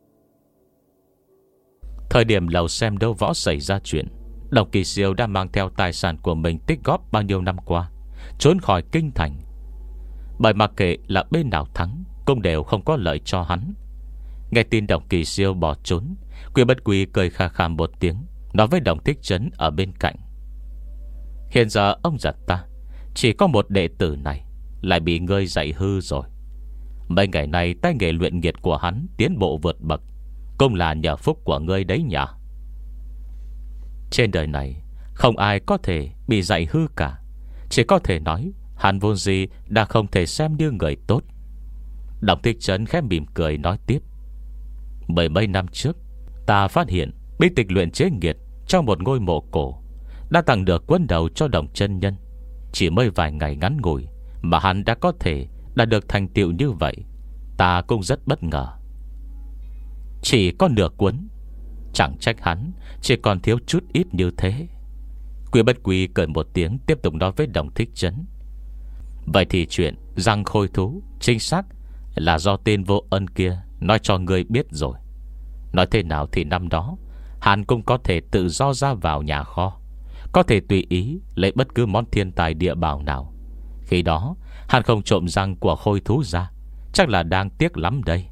Thời điểm lầu xem đấu võ xảy ra chuyện, Đồng Kỳ Siêu đã mang theo tài sản của mình tích góp bao nhiêu năm qua, trốn khỏi kinh thành. Bởi mặc kệ là bên nào thắng cũng đều không có lợi cho hắn. Nghe tin Đồng Kỳ Siêu bỏ trốn, Quy Bất Quy cười khà khà một tiếng, nói với Đồng Thích Trấn ở bên cạnh: Hiện giờ ông già ta chỉ có một đệ tử này, lại bị ngươi dạy hư rồi. Mấy ngày nay tay nghề luyện nghiệt của hắn tiến bộ vượt bậc, cũng là nhờ phúc của ngươi đấy nhỉ. Trên đời này không ai có thể bị dạy hư cả, chỉ có thể nói hắn vốn gì đã không thể xem như người tốt. Đồng Thích Trấn khẽ mỉm cười nói tiếp: Mười mấy năm trước, ta phát hiện bí tịch luyện chế nghiệt trong một ngôi mộ cổ đã tặng được quân đầu cho Đồng chân nhân. Chỉ mới vài ngày ngắn ngủi mà hắn đã có thể đã được thành tựu như vậy, ta cũng rất bất ngờ. Chỉ có nửa cuốn, chẳng trách hắn chỉ còn thiếu chút ít như thế. Quy Bất Quy cười một tiếng, tiếp tục nói với Đồng Thích Trấn: Vậy thì chuyện răng khôi thú chính xác là do tên vô ân kia nói cho ngươi biết rồi. Nói thế nào thì năm đó hắn cũng có thể tự do ra vào nhà kho, có thể tùy ý lấy bất cứ món thiên tài địa bảo nào. Khi đó hắn không trộm răng của khôi thú ra, chắc là đang tiếc lắm đây.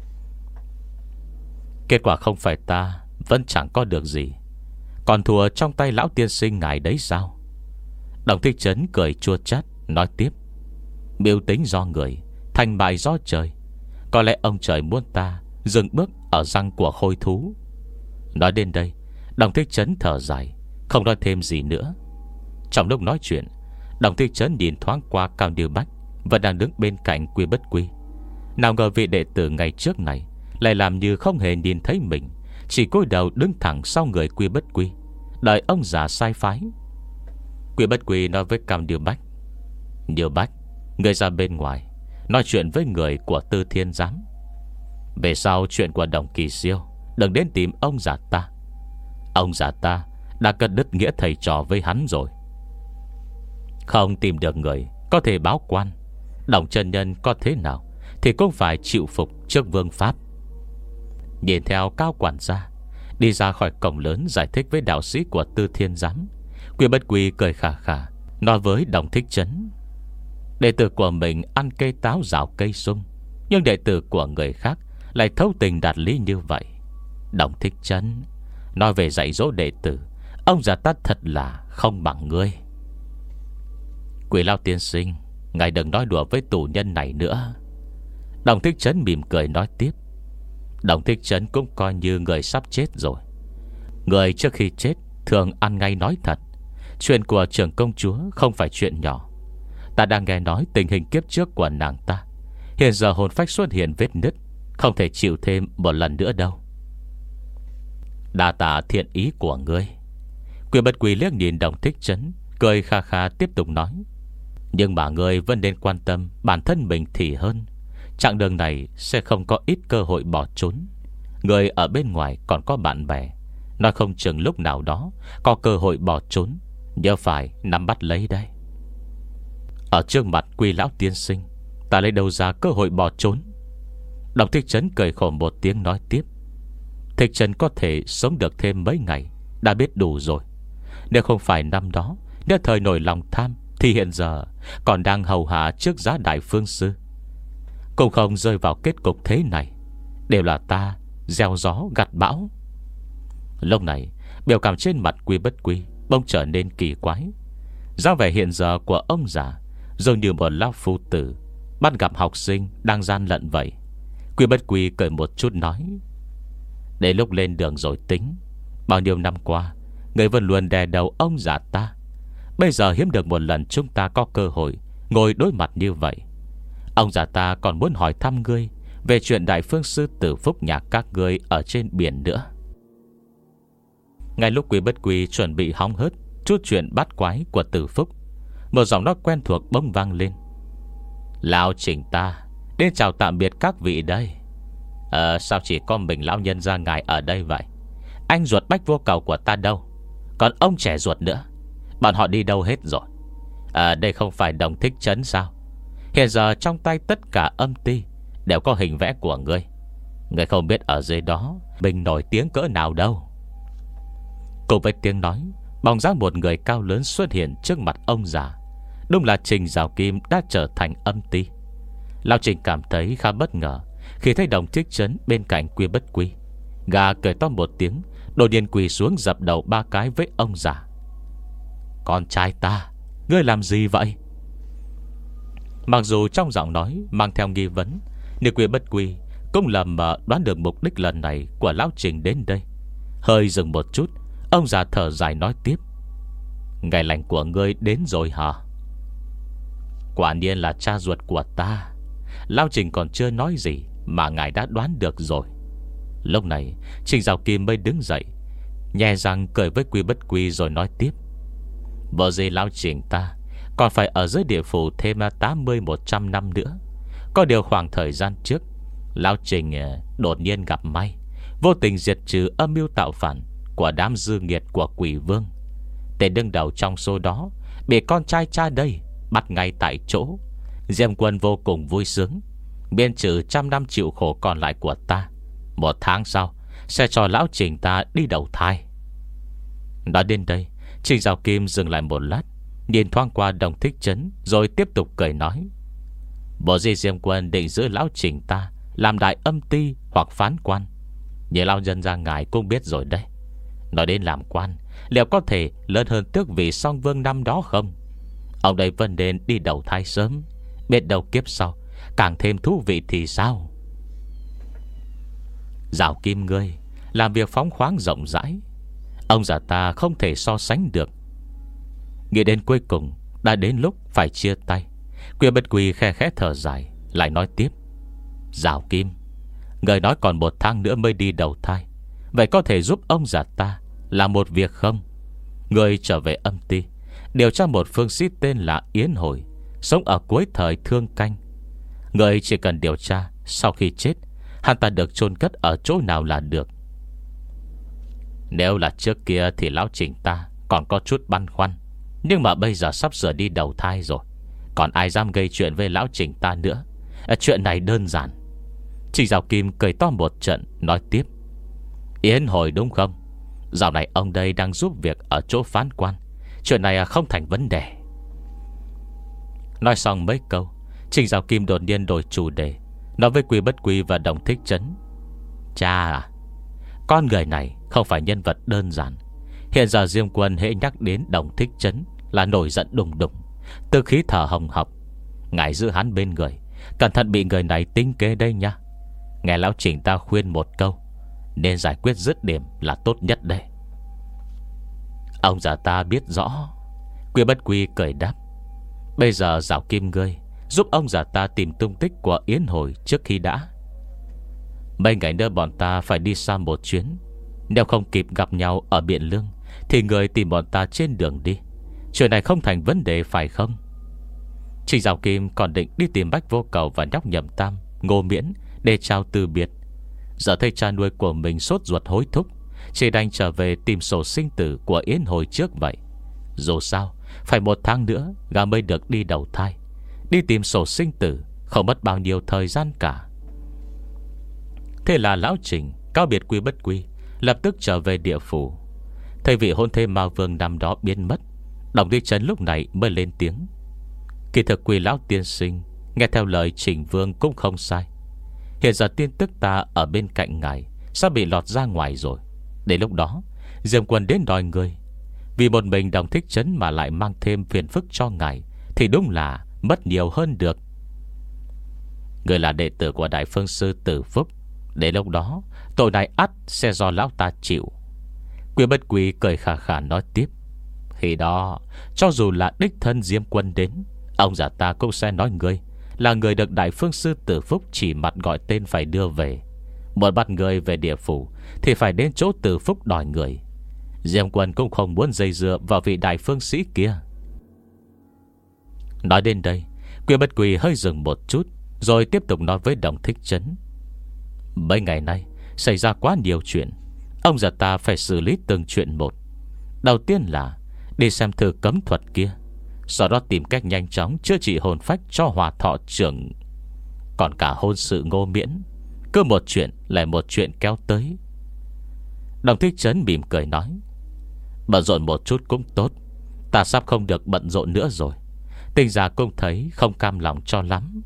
Kết quả không phải ta vẫn chẳng có được gì, còn thua trong tay lão tiên sinh ngài đấy sao? Đồng Thích Trấn cười chua chát nói tiếp: Mưu tính do người, thành bại do trời. Có lẽ ông trời muốn ta dừng bước ở răng của khôi thú. Nói đến đây, Đồng Thích Trấn thở dài, không nói thêm gì nữa. Trong lúc nói chuyện, Đồng Thích Trấn nhìn thoáng qua Cao Như Bách vẫn đang đứng bên cạnh Quy Bất Quy. Nào ngờ vị đệ tử ngày trước này lại làm như không hề nhìn thấy mình, chỉ cúi đầu đứng thẳng sau người Quy Bất Quy, đợi ông già sai phái. Quy Bất Quy nói với Cao Như Bách: Như Bách, người ra bên ngoài nói chuyện với người của Tư Thiên Giám. Về sau chuyện của Đồng Kỳ Siêu đừng đến tìm ông già ta. Ông già ta đã cắt đứt nghĩa thầy trò với hắn rồi. Không tìm được người có thể báo quan, Đồng chân nhân có thế nào thì cũng phải chịu phục trước vương pháp. Nhìn theo Cao quản gia đi ra khỏi cổng lớn giải thích với đạo sĩ của Tư Thiên Giám, Quy Bất Quy cười khà khà nói với Đồng Thích Trấn: Đệ tử của mình ăn cây táo rào cây sung, nhưng đệ tử của người khác lại thấu tình đạt lý như vậy. Đồng Thích Trấn, nói về dạy dỗ đệ tử, ông già ta thật là không bằng ngươi. Quỷ Lao tiên sinh, ngài đừng nói đùa với tù nhân này nữa. Đồng Thích Trấn mỉm cười nói tiếp. Đồng Thích Trấn cũng coi như người sắp chết rồi. Người trước khi chết thường ăn ngay nói thật. Chuyện của trưởng công chúa không phải chuyện nhỏ. Ta đang nghe nói tình hình kiếp trước của nàng ta, hiện giờ hồn phách xuất hiện vết nứt, không thể chịu thêm một lần nữa đâu. Đa tạ thiện ý của ngươi. Quy Bất Quy liếc nhìn Đồng Thích Trấn, cười kha kha tiếp tục nói: Nhưng mà ngươi vẫn nên quan tâm bản thân mình thì hơn. Chặng đường này sẽ không có ít cơ hội bỏ trốn. Người ở bên ngoài còn có bạn bè, Nói không chừng lúc nào đó có cơ hội bỏ trốn, nhớ phải nắm bắt lấy đây. Ở trước mặt Quy lão tiên sinh, ta lấy đâu ra cơ hội bỏ trốn? Đồng Thích Trấn cười khổ một tiếng nói tiếp: Thích Trấn có thể sống được thêm mấy ngày đã biết đủ rồi. Nếu không phải năm đó, nếu thời nổi lòng tham, thì hiện giờ còn đang hầu hạ trước giá đại phương sư, cũng không rơi vào kết cục thế này. Đều là ta gieo gió gặt bão. Lúc này biểu cảm trên mặt Quy Bất Quy bỗng trở nên kỳ quái. dáng vẻ hiện giờ của ông già dường như một lão phu tử bắt gặp học sinh đang gian lận vậy. Quy Bất Quy cười một chút nói: để lúc lên đường rồi tính. Bao nhiêu năm qua, người vẫn luôn đè đầu ông già ta. Bây giờ hiếm được một lần chúng ta có cơ hội ngồi đối mặt như vậy. Ông già ta còn muốn hỏi thăm ngươi về chuyện đại phương sư Tử Phúc nhà các ngươi ở trên biển nữa. Ngay lúc Quy Bất Quy chuẩn bị hóng hớt chút chuyện bắt quái của Tử Phúc, một giọng nói quen thuộc bỗng vang lên: lão Trình ta đến chào tạm biệt các vị đây. Ờ sao chỉ có mình lão nhân gia ngài ở đây vậy? Anh ruột Bách Vô Cầu của ta đâu? Còn ông trẻ ruột nữa, bọn họ đi đâu hết rồi? À đây không phải Đồng Thích Trấn sao? Hiện giờ trong tay tất cả âm ty đều có hình vẽ của ngươi. Ngươi không biết ở dưới đó mình nổi tiếng cỡ nào đâu. Cùng với tiếng nói, bóng dáng một người cao lớn xuất hiện trước mặt ông già. Đúng là Trình Giảo Kim đã trở thành âm ty. Lão Trình cảm thấy khá bất ngờ khi thấy Đồng Thích Trấn bên cạnh Quy Bất Quy. Gà cười to một tiếng, đột nhiên quỳ xuống dập đầu ba cái với ông già. Con trai ta, ngươi làm gì vậy? Mặc dù trong giọng nói mang theo nghi vấn, nhưng Quy Bất Quy cũng lầm mà đoán được mục đích lần này của lão Trình đến đây. Hơi dừng một chút, ông già thở dài nói tiếp: ngày lành của ngươi đến rồi hả? Quả nhiên là cha ruột của ta. Lão Trình còn chưa nói gì mà ngài đã đoán được rồi. Lúc này Trình Giảo Kim mới đứng dậy, nhè răng cười với Quy Bất Quy rồi nói tiếp: vợ gì lão Trình ta còn phải ở dưới địa phủ thêm tám mươi một trăm năm nữa. Có điều khoảng thời gian trước, lão Trình đột nhiên gặp may, vô tình diệt trừ âm mưu tạo phản của đám dư nghiệt của Quỷ Vương. Tên đứng đầu trong số đó bị con trai cha đây bắt ngay tại chỗ. Diêm Quân vô cùng vui sướng, miễn trừ trăm năm chịu khổ còn lại của ta. Một tháng sau sẽ cho lão Trình ta đi đầu thai. Nói đến đây, Trình Giảo Kim dừng lại một lát, nhìn thoáng qua Đồng Thích Trấn, rồi tiếp tục cười nói: bộ di Diêm Quân định giữ lão Trình ta làm đại âm ty hoặc phán quan. Như lão nhân gia ngài cũng biết rồi đấy. Nói đến làm quan, liệu có thể lớn hơn tước vị Song Vương năm đó không? Ông đây vẫn nên đi đầu thai sớm, biết đầu kiếp sau càng thêm thú vị thì sao? Giảo Kim ngươi làm việc phóng khoáng rộng rãi, ông già ta không thể so sánh được. Nghĩ đến cuối cùng đã đến lúc phải chia tay, Quy Bất Quy khe khẽ thở dài, lại nói tiếp: Giảo Kim, người nói còn một tháng nữa mới đi đầu thai, vậy có thể giúp ông già ta làm một việc không? Người trở về âm ty, điều tra một phương sĩ tên là Yến Hồi, sống ở cuối thời Thương Canh. Người chỉ cần điều tra sau khi chết hắn ta được chôn cất ở chỗ nào là được. Nếu là trước kia thì lão Trình ta còn có chút băn khoăn, nhưng mà bây giờ sắp sửa đi đầu thai rồi, còn ai dám gây chuyện với lão Trình ta nữa. à, Chuyện này đơn giản. Trình Giảo Kim cười to một trận, nói tiếp: Yến Hồi đúng không? Dạo này ông đây đang giúp việc ở chỗ phán quan, chuyện này không thành vấn đề. Nói xong mấy câu, Trình Giảo Kim đột nhiên đổi chủ đề, nói với Quy Bất Quy và Đồng Thích Trấn: cha à, con người này không phải nhân vật đơn giản. Hiện giờ Diêm Quân hễ nhắc đến Đồng Thích Trấn là nổi giận đùng đùng, từ khí thở hồng hộc. Ngài giữ hắn bên người, cẩn thận bị người này tính kế đây nha. Nghe lão Trình ta khuyên một câu, nên giải quyết dứt điểm là tốt nhất đây. Ông già ta biết rõ. Quy Bất Quy cười đáp: bây giờ Giảo Kim ngươi giúp ông già ta tìm tung tích của Yến Hồi trước khi đã. Mấy ngày nữa bọn ta phải đi xa một chuyến, nếu không kịp gặp nhau ở Biện Lương thì người tìm bọn ta trên đường đi. Chuyện này không thành vấn đề phải không? Trình Giảo Kim còn định đi tìm Bách Vô Cầu và nhóc Nhậm Tam, Ngô Miễn để chào từ biệt. Giờ thấy cha nuôi của mình sốt ruột hối thúc, chỉ đành trở về tìm sổ sinh tử của Yến hồi trước vậy. Dù sao phải một tháng nữa gã mới được đi đầu thai. Đi tìm sổ sinh tử không mất bao nhiêu thời gian cả. Thế là lão Trình cáo biệt Quy Bất Quy, lập tức trở về địa phủ. Thầy vị hôn thê Ma Vương năm đó biến mất, Đồng Thích Trấn lúc này mới lên tiếng: Kỳ thực Quy lão tiên sinh nghe theo lời Trình Vương cũng không sai. Hiện giờ tin tức ta ở bên cạnh ngài sắp bị lọt ra ngoài rồi. Đến lúc đó Diêm Quân đến đòi người, vì một mình Đồng Thích Trấn mà lại mang thêm phiền phức cho ngài, thì đúng là mất nhiều hơn được. Người là đệ tử của Đại Phương Sư Tử Phúc, đến lúc đó tội này ắt sẽ do lão ta chịu. Quy Bất Quy cười khà khà nói tiếp: Khi đó cho dù là đích thân Diêm Quân đến, ông già ta cũng sẽ nói ngươi là người được Đại Phương Sư Tử Phúc chỉ mặt gọi tên phải đưa về. Muốn bắt người về địa phủ thì phải đến chỗ Tử Phúc đòi người. Diêm Quân cũng không muốn dây dưa vào vị đại phương sĩ kia. Nói đến đây, Quy Bất Quy hơi dừng một chút, rồi tiếp tục nói với Đồng Thích Trấn: Mấy ngày nay xảy ra quá nhiều chuyện, ông già ta phải xử lý từng chuyện một. Đầu tiên là đi xem thử cấm thuật kia, sau đó tìm cách nhanh chóng chữa trị hồn phách cho Hòa Thọ trưởng. Còn cả hôn sự Ngô Miễn, cứ một chuyện lại một chuyện kéo tới. Đồng Thích Trấn mỉm cười nói: Bận rộn một chút cũng tốt, ta sắp không được bận rộn nữa rồi. Tinh già cũng thấy không cam lòng cho lắm,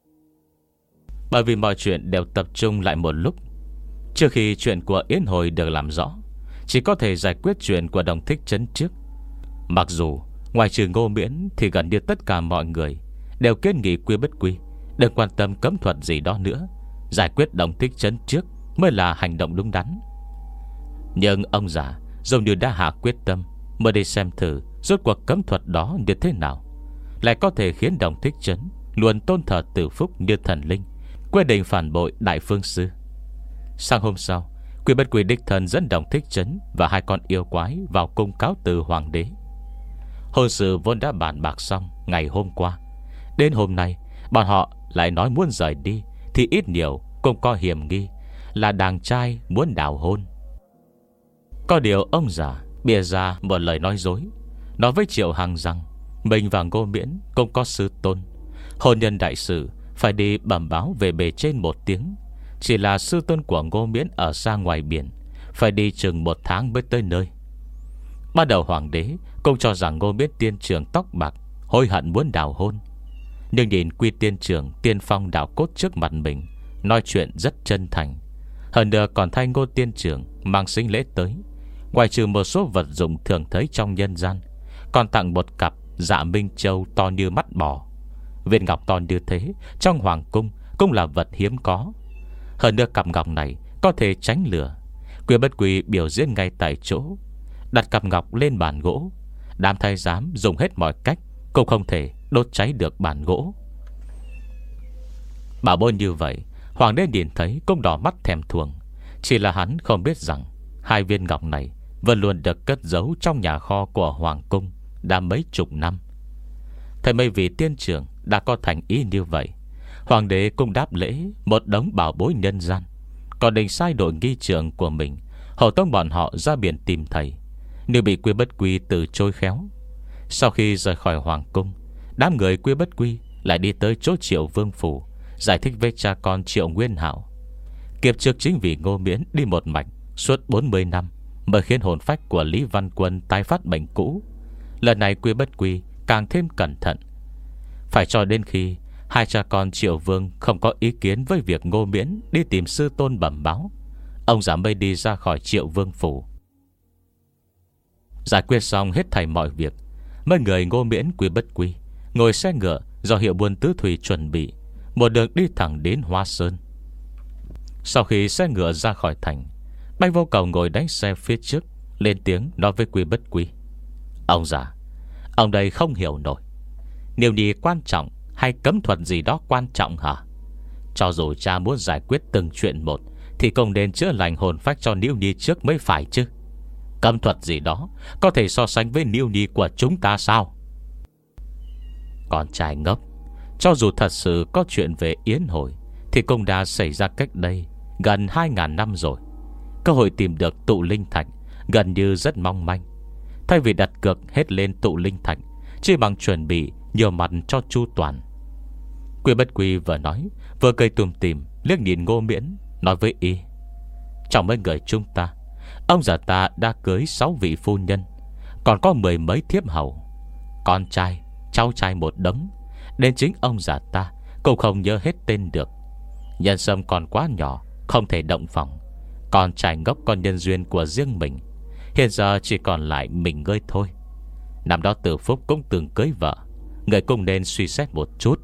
bởi vì mọi chuyện đều tập trung lại một lúc. Trước khi chuyện của Yến hồi được làm rõ, chỉ có thể giải quyết chuyện của Đồng Thích Trấn trước. Mặc dù ngoài trừ Ngô Miễn thì gần như tất cả mọi người đều kiến nghị Quy Bất Quy đừng quan tâm cấm thuật gì đó nữa, giải quyết Đồng Thích Trấn trước mới là hành động đúng đắn. Nhưng ông già giống như đã hạ quyết tâm, mới đi xem thử rốt cuộc cấm thuật đó như thế nào, lại có thể khiến Đồng Thích Trấn luôn tôn thờ Tử Phúc như thần linh, quyết định phản bội Đại Phương Sư. Sang hôm sau, Quy Bất Quy đích thân dẫn Đồng Thích Trấn và hai con yêu quái vào cung cáo từ hoàng đế. Hôn sự vốn đã bàn bạc xong ngày hôm qua, đến hôm nay bọn họ lại nói muốn rời đi, thì ít nhiều cũng có hiểm nghi là đàn trai muốn đào hôn. Có điều ông già bịa ra một lời nói dối, nói với Triệu Hằng rằng mình và Ngô Miễn cũng có sư tôn. Hôn nhân đại sự phải đi bẩm báo về bề trên một tiếng. Chỉ là sư tôn của Ngô Miễn ở xa ngoài biển, phải đi chừng một tháng mới tới nơi. Ban đầu hoàng đế cũng cho rằng Ngô Miễn tiên trưởng tóc bạc hối hận muốn đào hôn. Nhưng nhìn Quy tiên trưởng tiên phong đạo cốt trước mặt mình, nói chuyện rất chân thành, hơn nữa còn thay Ngô tiên trưởng mang sinh lễ tới. Ngoài trừ một số vật dụng thường thấy trong nhân gian, còn tặng một cặp dạ minh châu to như mắt bò. Viên ngọc to như thế trong hoàng cung cũng là vật hiếm có. Hơn nữa cặp ngọc này có thể tránh lửa. Quy Bất Quy biểu diễn ngay tại chỗ, đặt cặp ngọc lên bàn gỗ. Đám thái giám dùng hết mọi cách cũng không thể đốt cháy được bàn gỗ. Bảo bối như vậy, hoàng đế nhìn thấy cũng đỏ mắt thèm thuồng. Chỉ là hắn không biết rằng hai viên ngọc này vẫn luôn được cất giấu trong nhà kho của hoàng cung đã mấy chục năm. Thấy mấy vị tiên trưởng đã có thành ý như vậy, hoàng đế cũng đáp lễ một đống bảo bối nhân gian, còn định sai đội nghi trưởng của mình hộ tống bọn họ ra biển tìm thầy, nhưng bị Quy Bất Quy từ chối khéo. Sau khi rời khỏi hoàng cung, đám người Quy Bất Quy lại đi tới chỗ Triệu Vương phủ, giải thích với cha con Triệu Nguyên Hạo. Kiếp trước chính vì Ngô Miễn đi một mạch suốt bốn mươi năm mới khiến hồn phách của Lý Văn Quân tái phát bệnh cũ. Lần này Quy Bất Quy càng thêm cẩn thận, phải cho đến khi hai cha con Triệu Vương không có ý kiến với việc Ngô Miễn đi tìm sư tôn bẩm báo, ông già mới đi ra khỏi Triệu Vương phủ. Giải quyết xong hết thảy mọi việc, mấy người Ngô Miễn Quy Bất Quy ngồi xe ngựa do hiệu buôn tứ thủy chuẩn bị, một đường đi thẳng đến Hoa Sơn. Sau khi xe ngựa ra khỏi thành, Bạch Vô Cầu ngồi đánh xe phía trước, lên tiếng nói với Quy Bất Quy: Ông già, ông đây không hiểu nổi, Niêu Nhi quan trọng hay cấm thuật gì đó quan trọng hả? Cho dù cha muốn giải quyết từng chuyện một, thì cũng nên chữa lành hồn phách cho Niêu Nhi trước mới phải chứ. Cấm thuật gì đó có thể so sánh với Niêu Nhi của chúng ta sao? Con trai ngốc, cho dù thật sự có chuyện về Yến hồi thì cũng đã xảy ra cách đây gần hai ngàn năm rồi. cơ hội tìm được tụ linh thạch gần như rất mong manh. Thay vì đặt cược hết lên tụ linh thạch, chỉ bằng chuẩn bị nhiều mặt cho chu toàn. Quy Bất Quy vừa nói vừa cười tùm tìm, liếc nhìn Ngô Miễn, nói với y: trong mấy người chúng ta, ông già ta đã cưới sáu vị phu nhân, còn có mười mấy thiếp hầu, con trai, cháu trai một đống. Đến chính ông già ta cũng không nhớ hết tên được. Nhân sâm còn quá nhỏ, không thể động phòng. Con trai ngốc con nhân duyên của riêng mình. Hiện giờ chỉ còn lại mình ngươi thôi. Năm đó Từ Phúc cũng từng cưới vợ, người cũng nên suy xét một chút.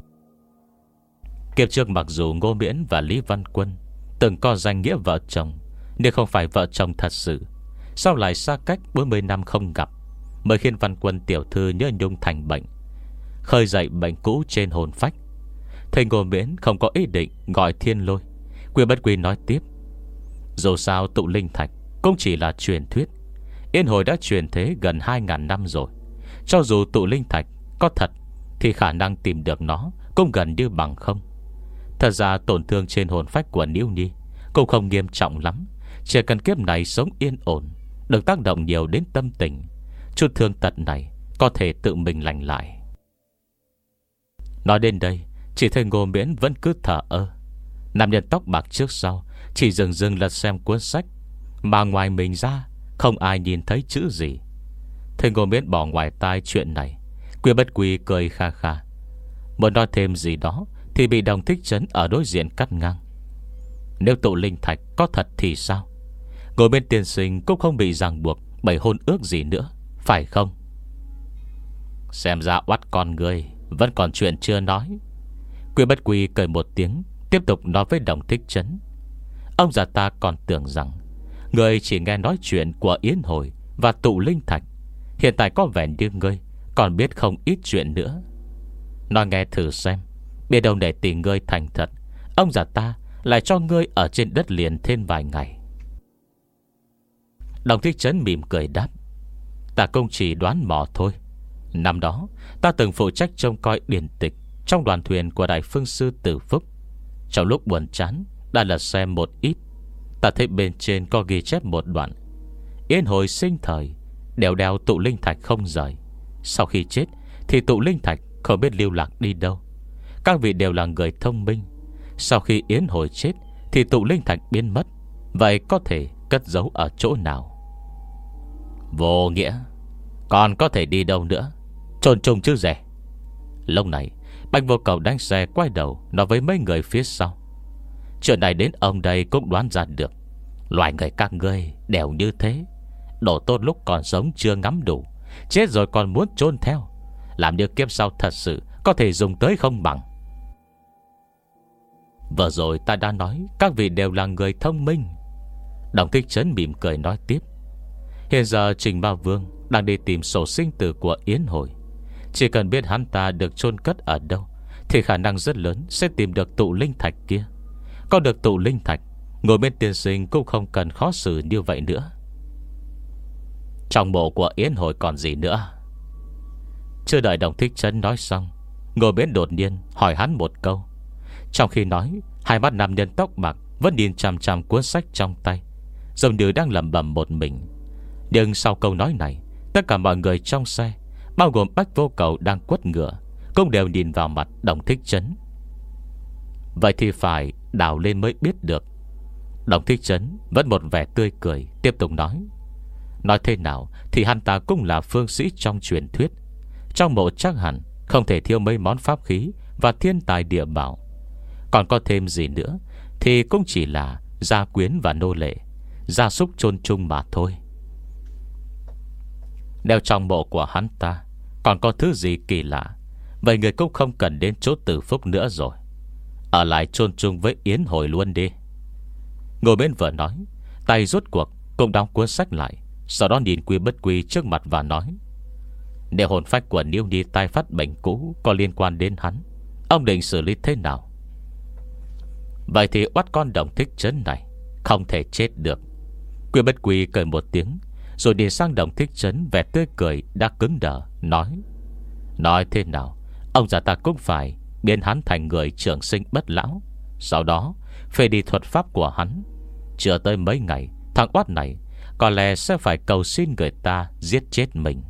Kiếp trước mặc dù Ngô Miễn và Lý Văn Quân từng có danh nghĩa vợ chồng, nhưng không phải vợ chồng thật sự. Sau lại xa cách bốn mươi năm không gặp, mới khiến Văn Quân tiểu thư nhớ nhung thành bệnh, khơi dậy bệnh cũ trên hồn phách. Thầy Ngô Miễn không có ý định gọi thiên lôi. Quy Bất Quy nói tiếp: dù sao tụ linh thạch cũng chỉ là truyền thuyết. Yên Hồi đã truyền thế gần hai ngàn năm rồi. Cho dù tụ linh thạch có thật, thì khả năng tìm được nó cũng gần như bằng không. Thật ra tổn thương trên hồn phách của Niêu Nhi cũng không nghiêm trọng lắm. Chỉ cần kiếp này sống yên ổn, đừng tác động nhiều đến tâm tình, chút thương tật này có thể tự mình lành lại. Nói đến đây, chỉ thấy Ngô Miễn vẫn cứ thở ơ. Nam nhân tóc bạc trước sau chỉ dừng dừng lật xem cuốn sách, mà ngoài mình ra không ai nhìn thấy chữ gì. Thấy Ngô Miễn bỏ ngoài tai chuyện này, Quy Bất Quy cười kha kha. Muốn nói thêm gì đó thì bị Đồng Thích Trấn ở đối diện cắt ngang: nếu tụ linh thạch có thật thì sao? Ngồi bên tiên sinh cũng không bị ràng buộc bởi hôn ước gì nữa, phải không? Xem ra oắt con người vẫn còn chuyện chưa nói. Quy Bất Quy cười một tiếng, tiếp tục nói với Đồng Thích Trấn: ông già ta còn tưởng rằng người chỉ nghe nói chuyện của Yến Hồi và tụ linh thạch. Hiện tại có vẻ như ngươi còn biết không ít chuyện nữa. Nói nghe thử xem, biết đâu để tìm ngươi thành thật, ông già ta lại cho ngươi ở trên đất liền thêm vài ngày. Đồng Thích Trấn mỉm cười đáp: ta cũng chỉ đoán mò thôi. Năm đó ta từng phụ trách trông coi điển tịch trong đoàn thuyền của Đại Phương Sư Từ Phúc. Trong lúc buồn chán đã lật xem một ít, ta thấy bên trên có ghi chép một đoạn: Yên Hồi sinh thời đều đeo tụ linh thạch không rời. Sau khi chết thì tụ linh thạch không biết lưu lạc đi đâu. Các vị đều là người thông minh. Sau khi Yến Hồi chết thì tụ linh thạch biến mất. Vậy có thể cất giấu ở chỗ nào? Vô nghĩa, còn có thể đi đâu nữa? Trồn trùng chứ rẻ. Lúc này Bạch Vô Cầu đánh xe quay đầu nói với mấy người phía sau: chuyện này đến ông đây cũng đoán ra được. Loài người các ngươi đều như thế, đồ tốt lúc còn sống chưa ngắm đủ, chết rồi còn muốn chôn theo, làm như kiếp sau thật sự có thể dùng tới không bằng. Vừa rồi ta đã nói các vị đều là người thông minh. Đồng Thích Trấn mỉm cười nói tiếp: hiện giờ Trình Ma Vương đang đi tìm sổ sinh tử của Yến Hồi. Chỉ cần biết hắn ta được chôn cất ở đâu thì khả năng rất lớn sẽ tìm được tụ linh thạch kia. Có được tụ linh thạch, ngồi bên tiên sinh cũng không cần khó xử như vậy nữa. Trong mộ của Yến Hồi còn gì nữa? Chưa đợi Đồng Thích Trấn nói xong, ngồi bên đột nhiên hỏi hắn một câu. Trong khi nói, hai mắt nam nhân tóc bạc vẫn nhìn chằm chằm cuốn sách trong tay, giống như đang lẩm bẩm một mình. Nhưng sau câu nói này, tất cả mọi người trong xe, bao gồm Bách Vô Cầu đang quất ngựa, cũng đều nhìn vào mặt Đồng Thích Trấn. Vậy thì phải đào lên mới biết được. Đồng Thích Trấn vẫn một vẻ tươi cười, tiếp tục nói: nói thế nào thì hắn ta cũng là phương sĩ trong truyền thuyết. Trong mộ chắc hẳn không thể thiếu mấy món pháp khí và thiên tài địa bảo. Còn có thêm gì nữa thì cũng chỉ là gia quyến và nô lệ, gia súc chôn chung mà thôi. Nếu trong mộ của hắn ta còn có thứ gì kỳ lạ, vậy người cũng không cần đến chỗ Từ Phúc nữa rồi. Ở lại chôn chung với Yến Hồi luôn đi. Ngồi bên vợ nói, tay rút cuộc cũng đóng cuốn sách lại, sau đó nhìn Quy Bất Quy trước mặt và nói: nếu hồn phách của Niêu Nhi tai phát bệnh cũ có liên quan đến hắn, ông định xử lý thế nào? Vậy thì oát con Đồng Thích Trấn này không thể chết được. Quy Bất Quy cười một tiếng, rồi đi sang Đồng Thích Trấn, vẻ tươi cười đã cứng đờ, nói: nói thế nào ông già ta cũng phải biến hắn thành người trường sinh bất lão, sau đó phê đi thuật pháp của hắn. Chưa tới mấy ngày, thằng oát này có lẽ sẽ phải cầu xin người ta giết chết mình.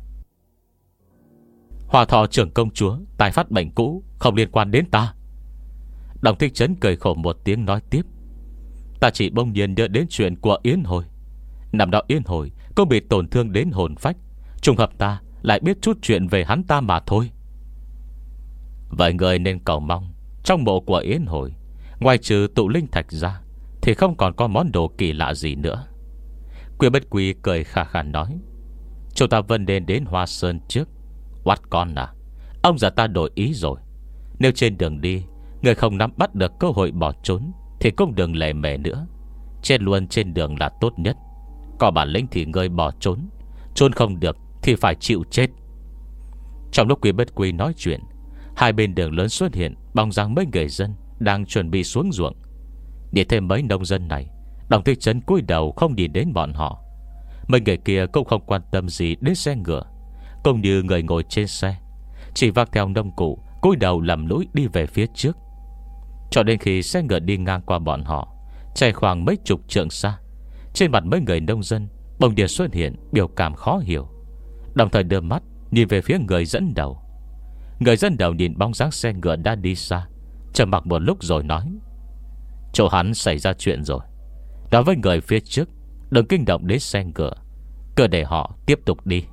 Hòa thọ trưởng công chúa tái phát bệnh cũ, không liên quan đến ta. Đồng Thích Trấn cười khổ một tiếng nói tiếp: Ta chỉ bỗng nhiên nhớ đến chuyện của Yến Hồi. Năm đó Yến Hồi cũng bị tổn thương đến hồn phách, trùng hợp ta lại biết chút chuyện về hắn ta mà thôi. Vậy người nên cầu mong trong mộ của Yến Hồi, ngoài trừ tụ linh thạch ra, thì không còn có món đồ kỳ lạ gì nữa. Quy Bất Quy cười khà khà nói: Chúng ta vẫn nên đến Hoa Sơn trước. Oát con à, ông già ta đổi ý rồi. Nếu trên đường đi người không nắm bắt được cơ hội bỏ trốn, thì cũng đừng lề mề nữa. Chết luôn trên đường là tốt nhất. Có bản lĩnh thì người bỏ trốn, trốn không được thì phải chịu chết. Trong lúc Quy Bất Quy nói chuyện, hai bên đường lớn xuất hiện bóng dáng mấy người dân đang chuẩn bị xuống ruộng. Để thêm mấy nông dân này, Đồng Thích Trấn cúi đầu không nhìn đến bọn họ. Mấy người kia cũng không quan tâm gì đến xe ngựa, cũng như người ngồi trên xe, chỉ vác theo nông cụ, cúi đầu lầm lũi đi về phía trước. Cho đến khi xe ngựa đi ngang qua bọn họ, chạy khoảng mấy chục trượng xa, trên mặt mấy người nông dân bỗng nhiên xuất hiện biểu cảm khó hiểu, đồng thời đưa mắt nhìn về phía người dẫn đầu. Người dẫn đầu nhìn bóng dáng xe ngựa đã đi xa, trầm mặc một lúc rồi nói: Chỗ hắn xảy ra chuyện rồi. Nói với người phía trước đừng kinh động đến xe ngựa, cứ để họ tiếp tục đi.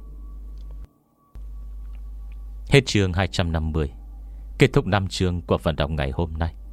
Hết chương hai trăm năm mươi. Kết thúc năm chương của phần đọc ngày hôm nay.